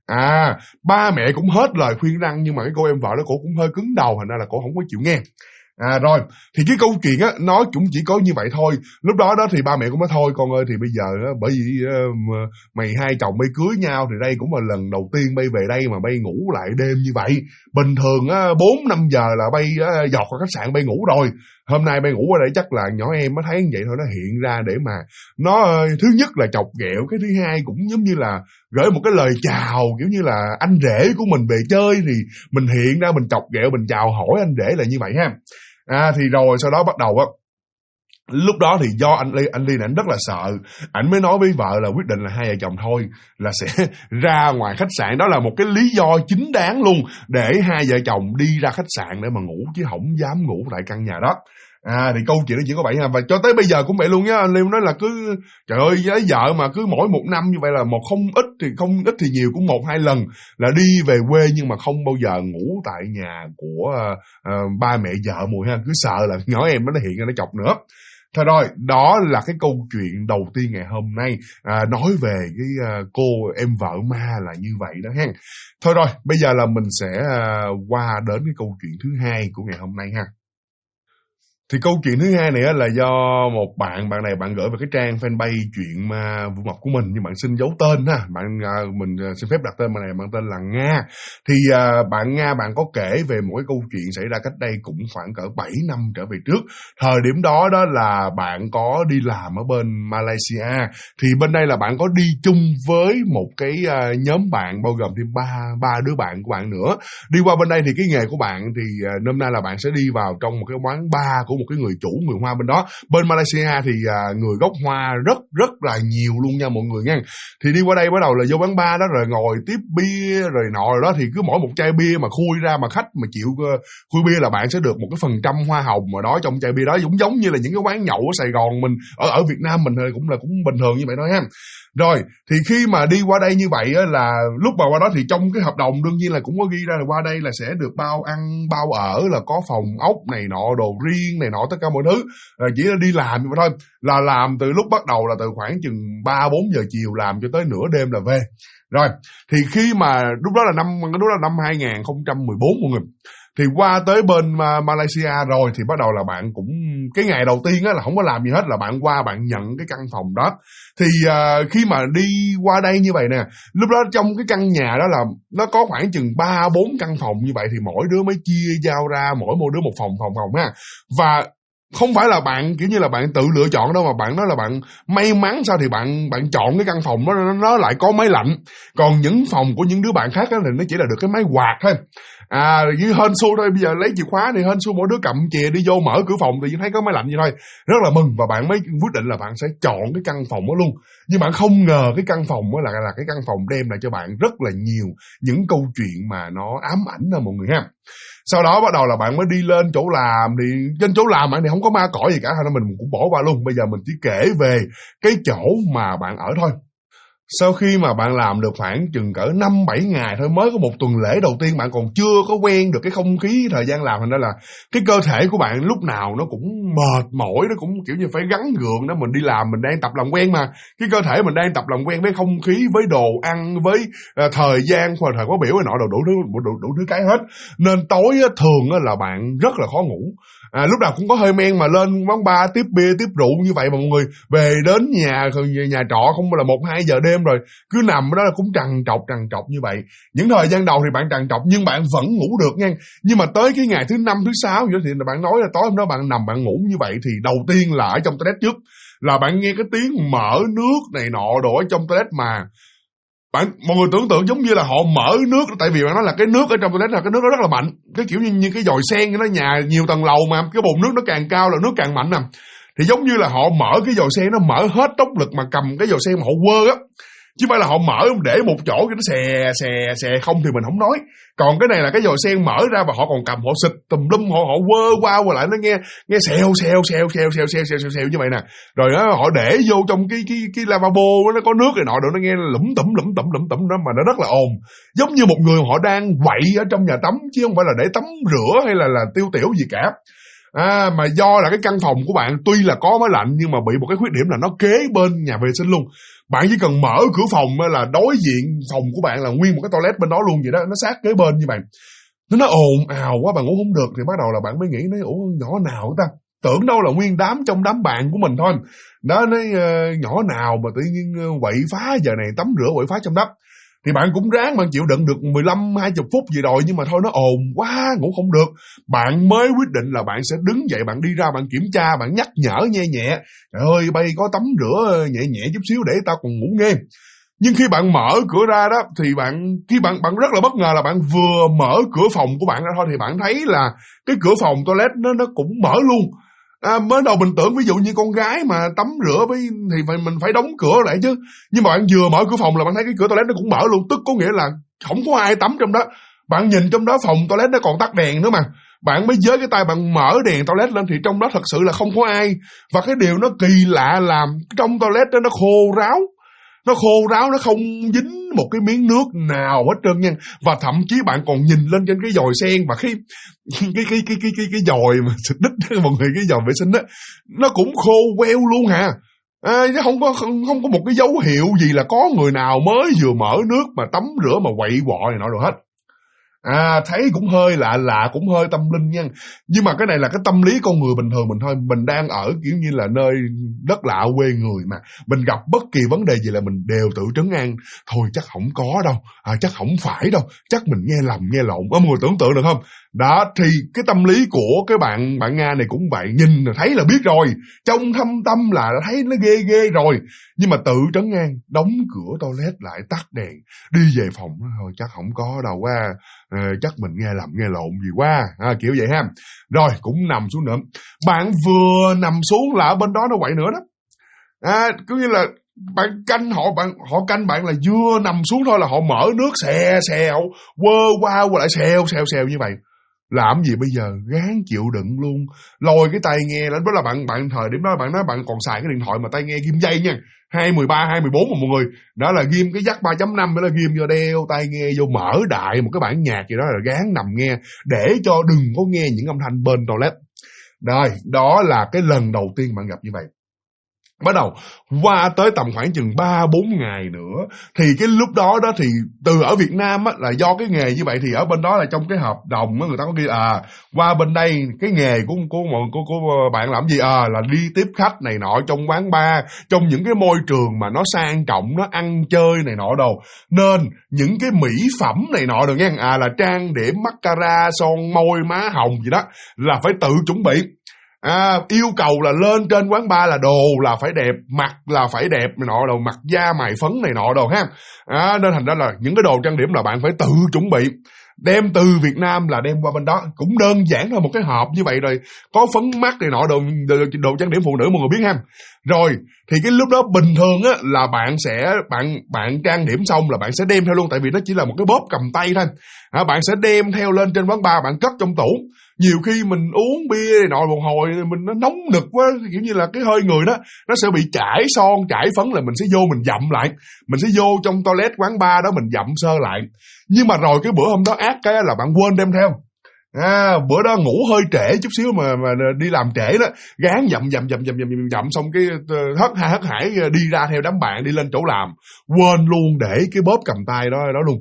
Speaker 1: Ba mẹ cũng hết lời khuyên răn, nhưng mà cái cô em vợ đó cổ cũng hơi cứng đầu, thành ra là cổ không có chịu nghe. Rồi, thì cái câu chuyện á, nó cũng chỉ có như vậy thôi. Lúc đó thì ba mẹ cũng nói thôi con ơi, thì bây giờ đó, bởi vì mày hai chồng bay cưới nhau thì đây cũng là lần đầu tiên bay về đây mà bay ngủ lại đêm như vậy. Bình thường 4-5 giờ là bay dọt vào khách sạn bay ngủ rồi. Hôm nay bay ngủ ở đây chắc là nhỏ em mới thấy như vậy thôi, nó hiện ra để mà nó thứ nhất là chọc ghẹo, cái thứ hai cũng giống như là gửi một cái lời chào, kiểu như là anh rể của mình về chơi thì mình hiện ra mình chọc ghẹo, mình chào hỏi anh rể là như vậy ha. Thì rồi sau đó bắt đầu á, lúc đó thì do anh Ly này anh rất là sợ, ảnh mới nói với vợ là quyết định là hai vợ chồng thôi là sẽ ra ngoài khách sạn. Đó là một cái lý do chính đáng luôn để hai vợ chồng đi ra khách sạn để mà ngủ, chứ không dám ngủ tại căn nhà đó. Thì câu chuyện nó chỉ có vậy ha, và cho tới bây giờ cũng vậy luôn nhá. Anh Liêu nói là cứ trời ơi, với vợ mà cứ mỗi một năm như vậy là không ít thì nhiều cũng 1-2 lần là đi về quê, nhưng mà không bao giờ ngủ tại nhà của ba mẹ vợ mùi ha, cứ sợ là nhỏ em nó hiện ra nó chọc nữa. Thôi rồi, đó là cái câu chuyện đầu tiên ngày hôm nay, nói về cái cô em vợ ma là như vậy đó ha. Thôi rồi, bây giờ là mình sẽ qua đến cái câu chuyện thứ hai của ngày hôm nay ha. Thì câu chuyện thứ hai này là do một bạn này bạn gửi về cái trang fanpage chuyện ma Vũ Mộc của mình, nhưng bạn xin giấu tên ha. Mình xin phép đặt tên bạn này, bạn tên là Nga. Thì bạn Nga bạn có kể về một cái câu chuyện xảy ra cách đây cũng khoảng cỡ 7 năm trở về trước. Thời điểm đó là bạn có đi làm ở bên Malaysia. Thì bên đây là bạn có đi chung với một cái nhóm bạn bao gồm thêm ba đứa bạn của bạn nữa. Đi qua bên đây thì cái nghề của bạn thì nôm na là bạn sẽ đi vào trong một cái quán bar của một cái người Hoa bên đó. Bên Malaysia thì người gốc Hoa rất là nhiều luôn nha mọi người nha. Thì đi qua đây bắt đầu là vô quán bar đó rồi ngồi tiếp bia rồi nọ rồi đó, thì cứ mỗi một chai bia mà khui ra mà khách mà chịu khui bia là bạn sẽ được một cái phần trăm hoa hồng mà đó trong chai bia đó, cũng giống như là những cái quán nhậu ở Sài Gòn mình ở Việt Nam mình cũng bình thường như vậy thôi ha. Rồi thì khi mà đi qua đây như vậy á, là lúc mà qua đó thì trong cái hợp đồng đương nhiên là cũng có ghi ra là qua đây là sẽ được bao ăn bao ở, là có phòng ốc này nọ đồ riêng này này nọ tất cả mọi thứ, chỉ là đi làm vậy thôi, là làm từ lúc bắt đầu là từ khoảng chừng 3-4 giờ chiều làm cho tới nửa đêm là về. Rồi thì khi mà lúc đó là năm 2014 mọi người, thì qua tới bên Malaysia rồi thì bắt đầu là bạn cũng, cái ngày đầu tiên á là không có làm gì hết, là bạn qua bạn nhận cái căn phòng đó. Thì khi mà đi qua đây như vậy nè, lúc đó trong cái căn nhà đó là nó có khoảng chừng 3-4 căn phòng như vậy, thì mỗi đứa mới chia giao ra mỗi đứa một phòng ha. Và không phải là bạn kiểu như là bạn tự lựa chọn đâu, mà bạn nói là bạn may mắn sao thì bạn chọn cái căn phòng đó nó lại có máy lạnh. Còn những phòng của những đứa bạn khác đó thì nó chỉ là được cái máy quạt thôi. Như hên xui thôi, bây giờ lấy chìa khóa thì hên xui mỗi đứa cầm chìa đi vô mở cửa phòng thì thấy có máy lạnh vậy thôi. Rất là mừng, và bạn mới quyết định là bạn sẽ chọn cái căn phòng đó luôn. Nhưng bạn không ngờ cái căn phòng đó là cái căn phòng đem lại cho bạn rất là nhiều những câu chuyện mà nó ám ảnh đó mọi người ha. Sau đó bắt đầu là bạn mới đi lên chỗ làm, thì trên chỗ làm bạn thì không có ma cỏ gì cả, nên mình cũng bỏ qua luôn. Bây giờ mình chỉ kể về cái chỗ mà bạn ở thôi. Sau khi mà bạn làm được khoảng chừng cỡ 5-7 ngày thôi, mới có một tuần lễ đầu tiên, bạn còn chưa có quen được cái không khí thời gian làm, thành ra là cái cơ thể của bạn lúc nào nó cũng mệt mỏi, nó cũng kiểu như phải gắng gượng đó. Mình đi làm mình đang tập làm quen mà, cái cơ thể mình đang tập làm quen với không khí, với đồ ăn, với thời gian, thời khóa biểu này nọ, đủ thứ cái hết. Nên tối thường là bạn rất là khó ngủ. Lúc nào cũng có hơi men mà lên quán bar tiếp bia tiếp rượu như vậy mà mọi người, về đến nhà trọ không là 1-2 giờ đêm rồi, cứ nằm ở đó là cũng trằn trọc như vậy. Những thời gian đầu thì bạn trằn trọc nhưng bạn vẫn ngủ được nha. Nhưng mà tới cái ngày thứ 5, thứ 6 vậy thì bạn nói là tối hôm đó bạn nằm bạn ngủ như vậy, thì đầu tiên là ở trong toilet trước là bạn nghe cái tiếng mở nước này nọ đồ ở trong toilet mà mọi người tưởng tượng giống như là họ mở nước, tại vì bạn nói là cái nước ở trong toilet là cái nước nó rất là mạnh, cái kiểu như cái dòi sen, nó nhà nhiều tầng lầu mà cái bồn nước nó càng cao là nước càng mạnh nè, thì giống như là họ mở cái dòi sen, nó mở hết tốc lực mà cầm cái dòi sen mà họ quơ á, chứ không phải là họ mở để một chỗ cái nó xè không thì mình không nói. Còn cái này là cái dòi sen mở ra và họ còn cầm, họ xịt tùm lum, họ quơ qua lại, nó nghe xèo như vậy nè. Rồi đó, họ để vô trong cái lavabo nó có nước này nọ, rồi nó nghe lủm tủm đó, mà nó rất là ồn, giống như một người họ đang quậy ở trong nhà tắm chứ không phải là để tắm rửa hay là tiêu tiểu gì cả. Mà do là cái căn phòng của bạn tuy là có máy lạnh nhưng mà bị một cái khuyết điểm là nó kế bên nhà vệ sinh luôn. Bạn chỉ cần mở cửa phòng là đối diện phòng của bạn là nguyên một cái toilet bên đó luôn vậy đó, nó sát kế bên như vậy. Nó ồn ào quá, bạn ngủ không được, thì bắt đầu là bạn mới nghĩ, nói ủa nhỏ nào ta, tưởng đâu là nguyên đám trong đám bạn của mình thôi. Đó, nói nhỏ nào mà tự nhiên quậy phá giờ này, tắm rửa quậy phá trong đó. Thì bạn cũng ráng bạn chịu đựng được 15-20 phút gì rồi, nhưng mà thôi nó ồn quá, ngủ không được. Bạn mới quyết định là bạn sẽ đứng dậy, bạn đi ra, bạn kiểm tra, bạn nhắc nhở nhẹ. Trời ơi, bay có tắm rửa nhẹ chút xíu để tao còn ngủ nghe. Nhưng khi bạn mở cửa ra đó, thì bạn rất là bất ngờ là bạn vừa mở cửa phòng của bạn ra thôi, thì bạn thấy là cái cửa phòng toilet nó cũng mở luôn. Mới đầu mình tưởng ví dụ như con gái mà tắm rửa thì mình phải đóng cửa lại chứ. Nhưng mà bạn vừa mở cửa phòng là bạn thấy cái cửa toilet nó cũng mở luôn, tức có nghĩa là không có ai tắm trong đó. Bạn nhìn trong đó phòng toilet nó còn tắt đèn nữa mà. Bạn mới giơ cái tay bạn mở đèn toilet lên thì trong đó thật sự là không có ai. Và cái điều nó kỳ lạ là trong toilet đó nó khô ráo. Nó không dính một cái miếng nước nào hết trơn nha. Và thậm chí bạn còn nhìn lên trên cái dòi sen và cái dòi mà xịt đít mọi người, cái dòi vệ sinh á, nó cũng khô queo luôn hả. Chứ không có một cái dấu hiệu gì là có người nào mới vừa mở nước mà tắm rửa mà quậy quọ này nọ rồi hết. Thấy cũng hơi lạ, cũng hơi tâm linh nha. Nhưng mà cái này là cái tâm lý con người bình thường mình thôi. Mình đang ở kiểu như là nơi đất lạ quê người mà. Mình gặp bất kỳ vấn đề gì là mình đều tự trấn an. Thôi chắc không có đâu, chắc không phải đâu, chắc mình nghe lầm nghe lộn. Mọi người tưởng tượng được không? Đó, thì cái tâm lý của cái bạn Nga này cũng vậy. Nhìn là thấy là biết rồi, trong thâm tâm là thấy nó ghê rồi. Nhưng mà tự trấn an, đóng cửa toilet lại, tắt đèn, đi về phòng. Thôi chắc không có đâu quá, chắc mình nghe lầm nghe lộn gì quá, kiểu vậy ha. Rồi cũng nằm xuống nữa. Bạn vừa nằm xuống là ở bên đó nó quậy nữa đó. Cứ như là bạn canh họ canh bạn là vừa nằm xuống thôi là họ mở nước xèo quơ qua lại xèo như vậy. Làm gì bây giờ, gán chịu đựng luôn. Lôi cái tai nghe lên, đó là bạn thời điểm đó bạn nói bạn còn xài cái điện thoại mà tai nghe ghim dây nha, 213, 214 mà mọi người. Đó là ghim cái jack 3.5 đó, là ghim vô đeo tai nghe vô, mở đại một cái bản nhạc gì đó, là gán nằm nghe để cho đừng có nghe những âm thanh bên toilet. Rồi, đó là cái lần đầu tiên bạn gặp như vậy. Bắt đầu qua tới tầm khoảng chừng 3-4 ngày nữa thì cái lúc đó thì từ ở Việt Nam á, là do cái nghề như vậy thì ở bên đó là trong cái hợp đồng á, người ta có ghi qua bên đây cái nghề của bạn làm gì là đi tiếp khách này nọ trong quán bar, trong những cái môi trường mà nó sang trọng, nó ăn chơi này nọ đồ, nên những cái mỹ phẩm này nọ được nghe, là trang điểm, mascara, son môi, má hồng gì đó là phải tự chuẩn bị. Yêu cầu là lên trên quán bar là đồ là phải đẹp, mặt là phải đẹp này nọ đồ, mặt da mày phấn này nọ đồ ha. Nên thành ra là những cái đồ trang điểm là bạn phải tự chuẩn bị, đem từ Việt Nam là đem qua bên đó. Cũng đơn giản thôi, một cái hộp như vậy rồi có phấn mắt này nọ đồ trang điểm phụ nữ mọi người biết ha. Rồi thì cái lúc đó bình thường á là bạn trang điểm xong là bạn sẽ đem theo luôn, tại vì nó chỉ là một cái bóp cầm tay thôi. Bạn sẽ đem theo lên trên quán bar, bạn cất trong tủ. Nhiều khi mình uống bia này nọ một hồi mình nó nóng nực quá, kiểu như là cái hơi người đó nó sẽ bị chảy son chảy phấn, là mình sẽ vô mình dặm lại, mình sẽ vô trong toilet quán bar đó mình dặm sơ lại. Nhưng mà rồi cái bữa hôm đó ác cái là bạn quên đem theo. Bữa đó ngủ hơi trễ chút xíu mà đi làm trễ đó, gán dặm xong cái hất hải đi ra theo đám bạn đi lên chỗ làm, quên luôn để cái bóp cầm tay đó luôn.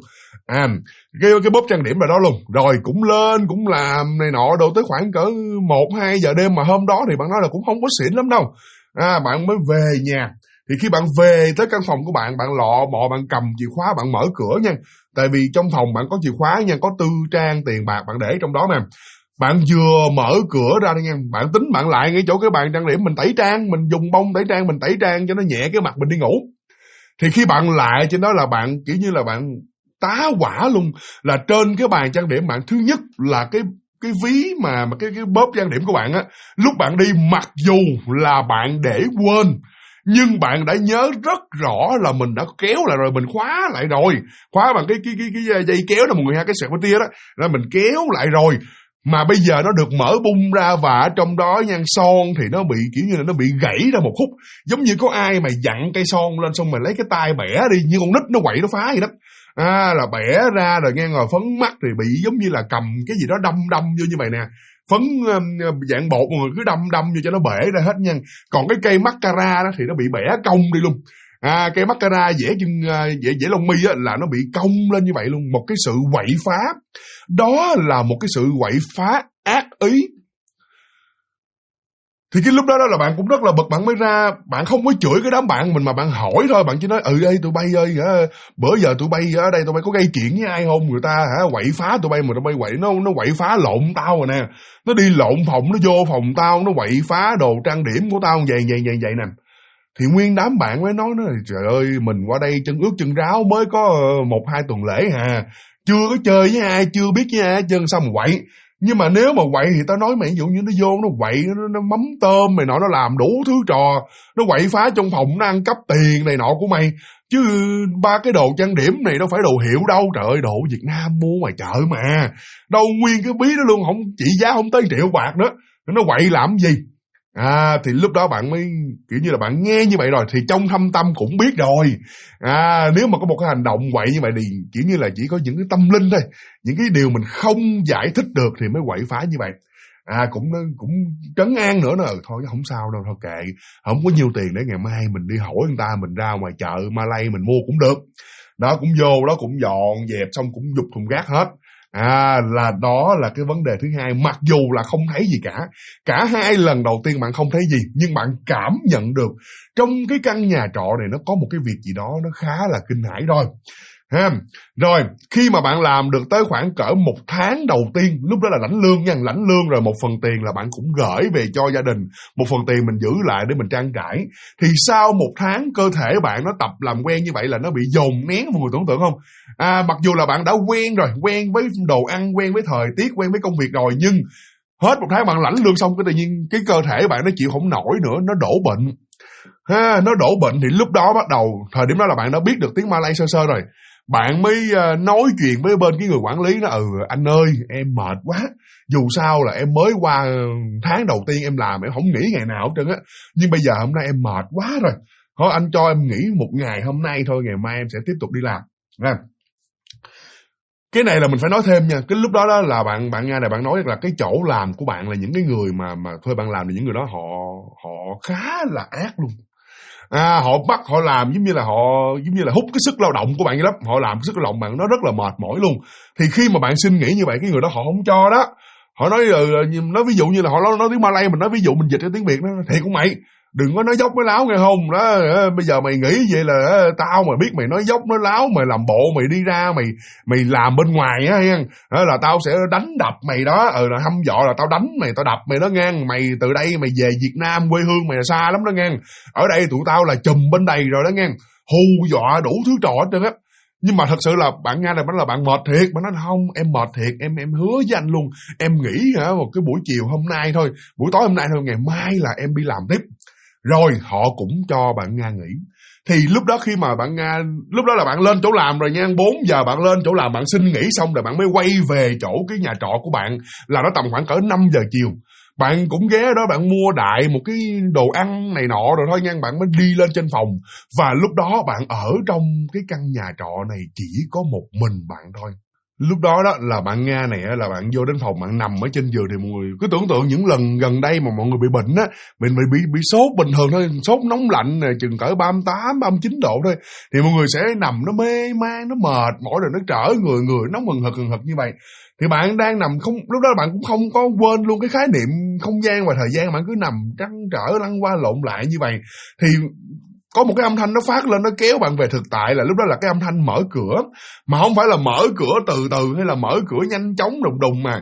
Speaker 1: Cái bóp trang điểm là đó luôn. Rồi cũng lên cũng làm này nọ đồ tới khoảng cỡ 1-2 giờ đêm, mà hôm đó thì bạn nói là cũng không có xịn lắm đâu. Bạn mới về nhà. Thì khi bạn về tới căn phòng của bạn, bạn lọ mọ bạn cầm chìa khóa bạn mở cửa nha. Tại vì trong phòng bạn có chìa khóa nha, có tư trang tiền bạc bạn để trong đó mà. Bạn vừa mở cửa ra đi nha, bạn tính bạn lại ngay chỗ cái bàn trang điểm mình tẩy trang, mình dùng bông tẩy trang, mình tẩy trang cho nó nhẹ cái mặt mình đi ngủ. Thì khi bạn lại trên đó là bạn kiểu như là bạn tá hỏa luôn, là trên cái bàn trang điểm bạn, thứ nhất là cái ví mà cái bóp trang điểm của bạn á, lúc bạn đi mặc dù là bạn để quên, nhưng bạn đã nhớ rất rõ là mình đã kéo lại rồi, mình khóa lại rồi, khóa bằng cái dây kéo đó mọi người ha, cái sẹt tia đó, là mình kéo lại rồi. Mà bây giờ nó được mở bung ra, và ở trong đó nhan son thì nó bị kiểu như là nó bị gãy ra một khúc, giống như có ai mà dặn cây son lên xong mình lấy cái tay bẻ đi, như con nít nó quậy nó phá vậy đó. Là bẻ ra rồi nghe, ngồi phấn mắt thì bị giống như là cầm cái gì đó đâm vô như vậy nè, phấn dạng bột mọi người cứ đâm vô cho nó bể ra hết nha. Còn cái cây mascara đó thì nó bị bẻ cong đi luôn. Cây mascara vẽ lông mi á, là nó bị cong lên như vậy luôn. Một cái sự quậy phá, đó là một cái sự quậy phá ác ý. Thì cái lúc đó là bạn cũng rất là bực, bạn mới ra, bạn không có chửi cái đám bạn mình mà bạn hỏi thôi, bạn chỉ nói đây tụi bay ơi, bữa giờ tụi bay ở đây tụi bay có gây chuyện với ai không, người ta quậy phá tụi bay mà tụi bay quậy, nó quậy phá lộn tao rồi nè, nó đi lộn phòng, nó vô phòng tao, nó quậy phá đồ trang điểm của tao vậy nè. Thì nguyên đám bạn mới nói trời ơi, mình qua đây chân ướt chân ráo mới có 1-2 tuần lễ chưa có chơi với ai, chưa biết với ai hết trơn, sao mà quậy. Nhưng mà nếu mà quậy thì tao nói mày, ví dụ như nó vô nó quậy, nó mắm tôm mày nọ, nó làm đủ thứ trò, nó quậy phá trong phòng, nó ăn cắp tiền này nọ của mày, chứ ba cái đồ trang điểm này đâu phải đồ hiệu đâu. Trời ơi, đồ Việt Nam mua ngoài chợ mà, đâu nguyên cái bí đó luôn, không trị giá không tới 1 triệu bạc nữa, nó quậy làm gì. Thì lúc đó bạn mới kiểu như là bạn nghe như vậy rồi thì trong thâm tâm cũng biết rồi. Nếu mà có một cái hành động quậy như vậy thì kiểu như là chỉ có những cái tâm linh thôi, những cái điều mình không giải thích được thì mới quậy phá như vậy. Cũng trấn an nữa thôi không sao đâu, thôi kệ, không có nhiêu tiền để ngày mai mình đi hỏi người ta, mình ra ngoài chợ Malay mình mua cũng được. Đó, cũng vô đó cũng dọn dẹp xong cũng giục thùng rác hết. Đó là cái vấn đề thứ hai. Mặc dù là không thấy gì cả 2 lần đầu tiên bạn không thấy gì, nhưng bạn cảm nhận được trong cái căn nhà trọ này nó có một cái việc gì đó nó khá là kinh hãi rồi. Rồi khi mà bạn làm được tới khoảng cỡ 1 tháng đầu tiên, lúc đó là lãnh lương rồi, một phần tiền là bạn cũng gửi về cho gia đình, một phần tiền mình giữ lại để mình trang trải. Thì sau 1 tháng cơ thể bạn nó tập làm quen như vậy là nó bị dồn nén, mọi người tưởng tượng không? Mặc dù là bạn đã quen rồi, quen với đồ ăn, quen với thời tiết, quen với công việc rồi, nhưng hết 1 tháng bạn lãnh lương xong cái tự nhiên cái cơ thể bạn nó chịu không nổi nữa, nó đổ bệnh. Nó đổ bệnh thì lúc đó bắt đầu, thời điểm đó là bạn đã biết được tiếng Malay sơ sơ rồi. Bạn mới nói chuyện với bên cái người quản lý đó, anh ơi em mệt quá, dù sao là em mới qua tháng đầu tiên em làm, em không nghỉ ngày nào hết trơn á, nhưng bây giờ hôm nay em mệt quá rồi, thôi anh cho em nghỉ 1 ngày hôm nay thôi, ngày mai em sẽ tiếp tục đi làm. Cái này là mình phải nói thêm nha. Cái lúc đó đó là bạn Nga này bạn nói là cái chỗ làm của bạn là những cái người mà thuê bạn làm, thì những người đó họ khá là ác luôn. Họ bắt họ làm giống như là hút cái sức lao động của bạn vậy lắm. Họ làm cái sức lao động bạn nó rất là mệt mỏi luôn. Thì khi mà bạn xin nghỉ như vậy, cái người đó họ không cho đó. Họ nói ví dụ như là họ nói tiếng Malay, mình nói ví dụ mình dịch ra tiếng Việt, nó thiệt của mày, đừng có nói dốc nói láo nghe không đó. Bây giờ mày nghĩ vậy là tao mà biết mày nói dốc nói láo, mày làm bộ mày đi ra mày làm bên ngoài á hen, là tao sẽ đánh đập mày đó. Là hăm dọa là tao đánh mày, tao đập mày đó ngang. Mày từ đây mày về Việt Nam quê hương mày là xa lắm đó ngang. Ở đây tụi tao là chùm bên đây rồi đó ngang, hù dọa đủ thứ trò hết trơn á. Nhưng mà thật sự là bạn Nga này vẫn là bạn mệt thiệt. Bạn nói không, em mệt thiệt, em hứa với anh luôn, em nghỉ một cái buổi chiều hôm nay thôi, buổi tối hôm nay thôi, ngày mai là em đi làm tiếp. Rồi họ cũng cho bạn Nga nghỉ. Thì lúc đó khi mà bạn Nga, lúc đó là bạn lên chỗ làm rồi nha, 4 giờ bạn lên chỗ làm, bạn xin nghỉ xong rồi bạn mới quay về chỗ cái nhà trọ của bạn, là nó tầm khoảng cỡ 5 giờ chiều. Bạn cũng ghé đó, bạn mua đại một cái đồ ăn này nọ rồi thôi nha, bạn mới đi lên trên phòng. Và lúc đó bạn ở trong cái căn nhà trọ này chỉ có một mình bạn thôi. Lúc đó đó là bạn Nga này là bạn vô đến phòng, bạn nằm ở trên giường, thì mọi người cứ tưởng tượng những lần gần đây mà mọi người bị bệnh á, mình bị sốt bình thường thôi, sốt nóng lạnh chừng cỡ 38, 39 độ thôi, thì mọi người sẽ nằm nó mê man, nó mệt mỏi rồi nó trở người nó hừng hực như vậy. Thì bạn đang nằm không, lúc đó bạn cũng không có quên luôn cái khái niệm không gian và thời gian, bạn cứ nằm trăn trở lăn qua lộn lại như vậy. Thì có một cái âm thanh nó phát lên, nó kéo bạn về thực tại, là lúc đó là cái âm thanh mở cửa, mà không phải là mở cửa từ từ hay là mở cửa nhanh chóng đùng đùng, mà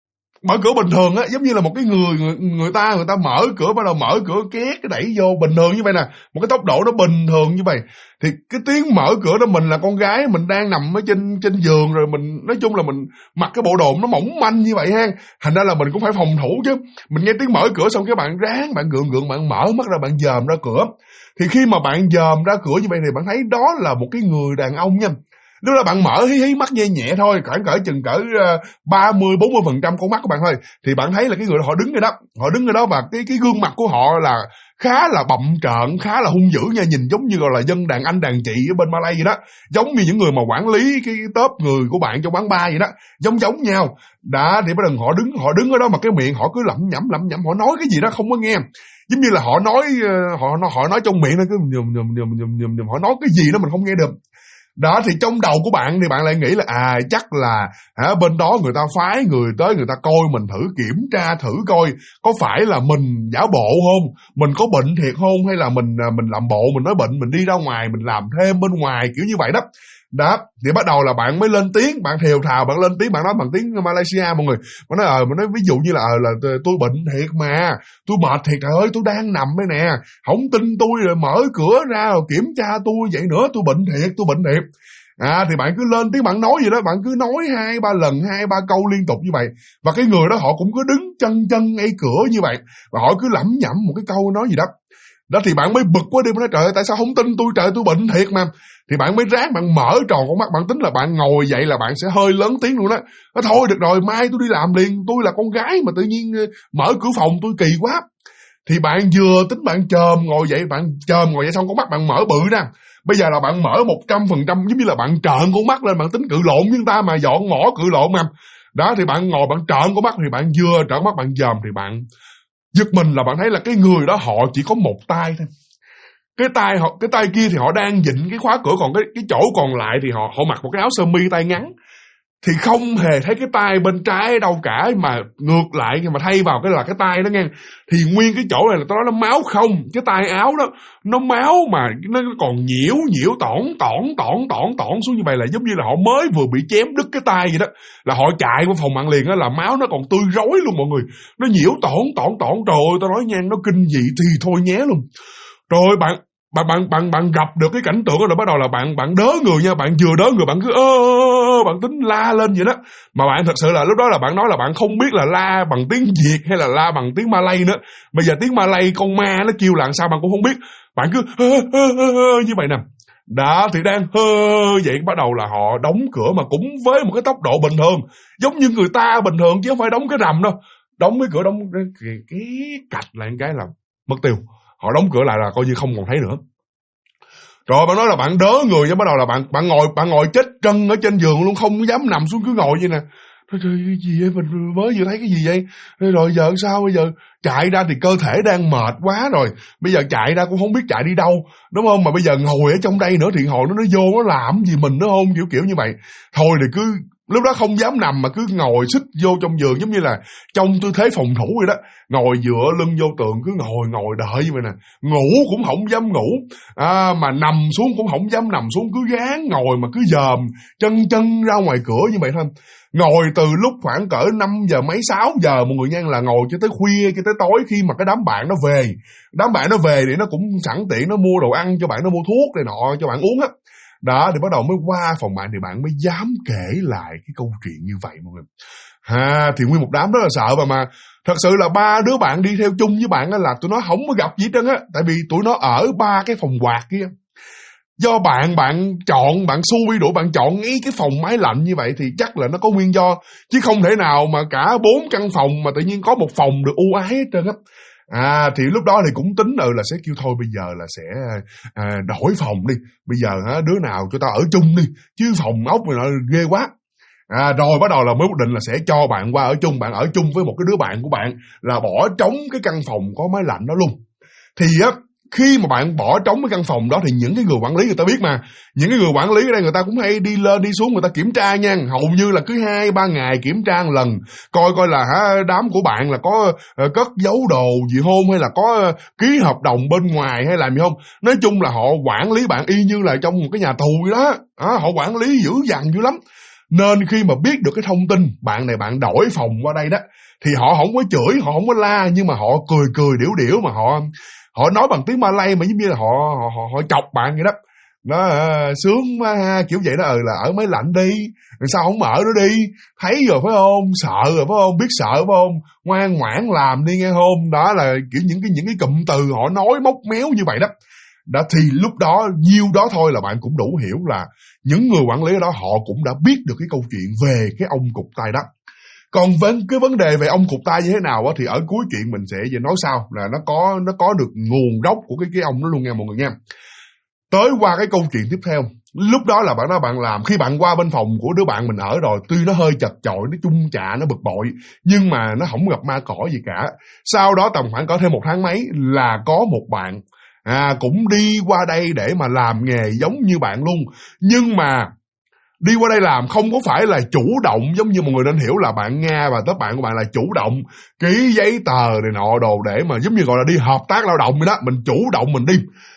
Speaker 1: mở cửa bình thường á, giống như là một cái người ta mở cửa, bắt đầu mở cửa két cái đẩy vô bình thường như vậy nè, một cái tốc độ nó bình thường như vậy. Thì cái tiếng mở cửa đó, mình là con gái, mình đang nằm ở trên giường rồi, mình nói chung là mình mặc cái bộ đồ nó mỏng manh như vậy ha, thành ra là mình cũng phải phòng thủ chứ. Mình nghe tiếng mở cửa xong cái bạn ráng, bạn gượng bạn mở mắt ra, bạn dòm ra cửa. Thì khi mà bạn dòm ra cửa như vậy thì bạn thấy đó là một cái người đàn ông nha. Lúc đó bạn mở hí mắt nhẹ nhẹ thôi, khoảng cỡ chừng cỡ 30-40% con mắt của bạn thôi, thì bạn thấy là cái người đó họ đứng ở đó, và cái gương mặt của họ là khá là bặm trợn, khá là hung dữ nha, nhìn giống như gọi là dân đàn anh đàn chị ở bên Malay vậy đó, giống như những người mà quản lý cái tốp người của bạn trong quán bar vậy đó, giống nhau. Đã thì bắt đầu họ đứng ở đó mà cái miệng họ cứ lẩm nhẩm, họ nói cái gì đó không có nghe, giống như là họ nói trong miệng nó cứ nhùm, họ nói cái gì đó mình không nghe được. Đó thì trong đầu của bạn thì bạn lại nghĩ là chắc là bên đó người ta phái người tới, người ta coi mình thử, kiểm tra thử coi có phải là mình giả bộ không, mình có bệnh thiệt không, hay là mình làm bộ mình nói bệnh, mình đi ra ngoài mình làm thêm bên ngoài kiểu như vậy đó. Đó thì bắt đầu là bạn mới lên tiếng, bạn thều thào, bạn lên tiếng, bạn nói bằng tiếng Malaysia mọi người. Bạn nói ví dụ như là tôi bệnh thiệt mà, tôi mệt thiệt, trời ơi tôi đang nằm đây nè, không tin tôi rồi mở cửa ra rồi kiểm tra tôi vậy nữa, tôi bệnh thiệt. Thì bạn cứ lên tiếng, bạn nói gì đó, bạn cứ nói 2-3 lần, 2-3 câu liên tục như vậy. Và cái người đó họ cũng cứ đứng chân ngay cửa như vậy, và họ cứ lẩm nhẩm một cái câu nói gì đó. Đó thì bạn mới bực quá đi, bạn nói trời ơi tại sao không tin tôi, trời tôi bệnh thiệt mà. Thì bạn mới ráng, bạn mở tròn con mắt, bạn tính là bạn ngồi dậy là bạn sẽ hơi lớn tiếng luôn đó. Thôi được rồi, mai tôi đi làm liền, tôi là con gái mà tự nhiên mở cửa phòng tôi kỳ quá. Thì bạn vừa tính bạn chồm ngồi dậy xong con mắt bạn mở bự ra. Bây giờ là bạn mở 100%, giống như là bạn trợn con mắt lên, bạn tính cự lộn với người ta mà, dọn ngõ cự lộn mà. Đó thì bạn ngồi bạn trợn con mắt, thì bạn vừa trợn mắt bạn dòm thì bạn giật mình là bạn thấy là cái người đó họ chỉ có một tay thôi. Cái tay kia thì họ đang vịn cái khóa cửa, còn cái chỗ còn lại thì họ mặc một cái áo sơ mi tay ngắn. Thì không hề thấy cái tay bên trái đâu cả, mà ngược lại mà thay vào cái là cái tay đó nghe. Thì nguyên cái chỗ này là nó máu không, cái tay áo đó nó máu mà nó còn nhiễu tỏn xuống như vậy, là giống như là họ mới vừa bị chém đứt cái tay vậy đó. Là họ chạy qua phòng bạn liền đó, là máu nó còn tươi rối luôn mọi người. Nó nhiễu tỏn, trời ơi tao nói nha, nó kinh dị thì thôi nhé luôn. Rồi bạn gặp được cái cảnh tượng đó, rồi bắt đầu là bạn đớ người nha, bạn vừa đớ người bạn cứ bạn tính la lên vậy đó. Mà bạn thật sự là lúc đó là bạn nói là bạn không biết là la bằng tiếng Việt hay là la bằng tiếng Malay nữa. Bây giờ tiếng Malay con ma nó kêu làm sao bạn cũng không biết. Bạn cứ như vậy nè. Đó thì đang vậy, bắt đầu là họ đóng cửa, mà cũng với một cái tốc độ bình thường, giống như người ta bình thường chứ không phải đóng cái rầm đâu. Đóng cái cửa, đóng cái cạch lại cái là mất tiêu. Họ đóng cửa lại là coi như không còn thấy nữa. Rồi bạn nói là bạn đớ người, bắt đầu là bạn ngồi chết chân ở trên giường luôn, không dám nằm xuống, cứ ngồi vậy nè. Trời, cái gì vậy, mình mới vừa thấy cái gì vậy? Rồi giờ sao bây giờ? Chạy ra thì cơ thể đang mệt quá rồi, bây giờ chạy ra cũng không biết chạy đi đâu, đúng không? Mà bây giờ ngồi ở trong đây nữa thì hồi nó vô nó làm gì mình nữa không, kiểu như vậy. Thôi thì cứ lúc đó không dám nằm mà cứ ngồi xích vô trong giường, giống như là trong tư thế phòng thủ vậy đó, ngồi dựa lưng vô tường, cứ ngồi đợi như vậy nè. Ngủ cũng không dám ngủ, mà nằm xuống cũng không dám nằm xuống, cứ gán ngồi mà cứ dòm chân ra ngoài cửa như vậy thôi. Ngồi từ lúc khoảng cỡ 5 giờ mấy 6 giờ mọi người nha, là ngồi cho tới khuya, cho tới tối, khi mà cái đám bạn nó về. Đám bạn nó về thì nó cũng sẵn tiện, nó mua đồ ăn cho bạn, nó mua thuốc này nọ cho bạn uống á. Đó, thì bắt đầu mới qua phòng bạn thì bạn mới dám kể lại cái câu chuyện như vậy mọi người. Thì nguyên một đám rất là sợ mà thật sự là 3 đứa bạn đi theo chung với bạn á, là tụi nó không có gặp gì hết trơn á, tại vì tụi nó ở 3 cái phòng quạt kia. Do bạn xui đủ bạn chọn ngay cái phòng máy lạnh như vậy thì chắc là nó có nguyên do, chứ không thể nào mà cả 4 căn phòng mà tự nhiên có một phòng được ưu ái hết trơn á. Thì lúc đó thì cũng tính là sẽ kêu thôi bây giờ là sẽ đổi phòng đi, bây giờ đứa nào cho tao ở chung đi, chứ phòng ốc này nó ghê quá. Rồi bắt đầu là mới quyết định là sẽ cho bạn qua ở chung. Bạn ở chung với một cái đứa bạn của bạn, là bỏ trống cái căn phòng có máy lạnh đó luôn. Thì khi mà bạn bỏ trống cái căn phòng đó thì những cái người quản lý người ta biết mà. Những cái người quản lý ở đây người ta cũng hay đi lên đi xuống, người ta kiểm tra nha. Hầu như là cứ 2-3 ngày kiểm tra một lần, coi là đám của bạn là có cất giấu đồ gì không, hay là có ký hợp đồng bên ngoài hay làm gì không. Nói chung là họ quản lý bạn y như là trong một cái nhà tù vậy đó. Họ quản lý dữ dằn dữ lắm. Nên khi mà biết được cái thông tin bạn này bạn đổi phòng qua đây đó, thì họ không có chửi, họ không có la, nhưng mà họ cười điểu mà họ nói bằng tiếng Malay mà giống như là họ chọc bạn vậy đó. Nó sướng quá ha, kiểu vậy đó. Là ở máy lạnh đi, sao không ở nữa đi, thấy rồi phải không, sợ rồi phải không, biết sợ phải không, ngoan ngoãn làm đi nghe không. Đó là kiểu những cái cụm từ họ nói móc méo như vậy đó. Đó thì lúc đó nhiêu đó thôi là bạn cũng đủ hiểu là những người quản lý ở đó họ cũng đã biết được cái câu chuyện về cái ông cụt tay đó. Còn cái vấn đề về ông cụt tay như thế nào thì ở cuối chuyện mình sẽ nói sau, là nó có được nguồn gốc của cái ông đó luôn nha mọi người nha. Tới qua cái câu chuyện tiếp theo. Lúc đó là bạn nói bạn làm, khi bạn qua bên phòng của đứa bạn mình ở rồi, tuy nó hơi chật chội, nó chung chạ, nó bực bội, nhưng mà nó không gặp ma cỏ gì cả. Sau đó tầm khoảng có thêm 1 tháng mấy là có một bạn cũng đi qua đây để mà làm nghề giống như bạn luôn. Nhưng mà đi qua đây làm không có phải là chủ động, giống như mọi người nên hiểu là bạn Nga và các bạn của bạn là chủ động ký giấy tờ này nọ đồ để mà giống như gọi là đi hợp tác lao động vậy đó, mình chủ động mình đi.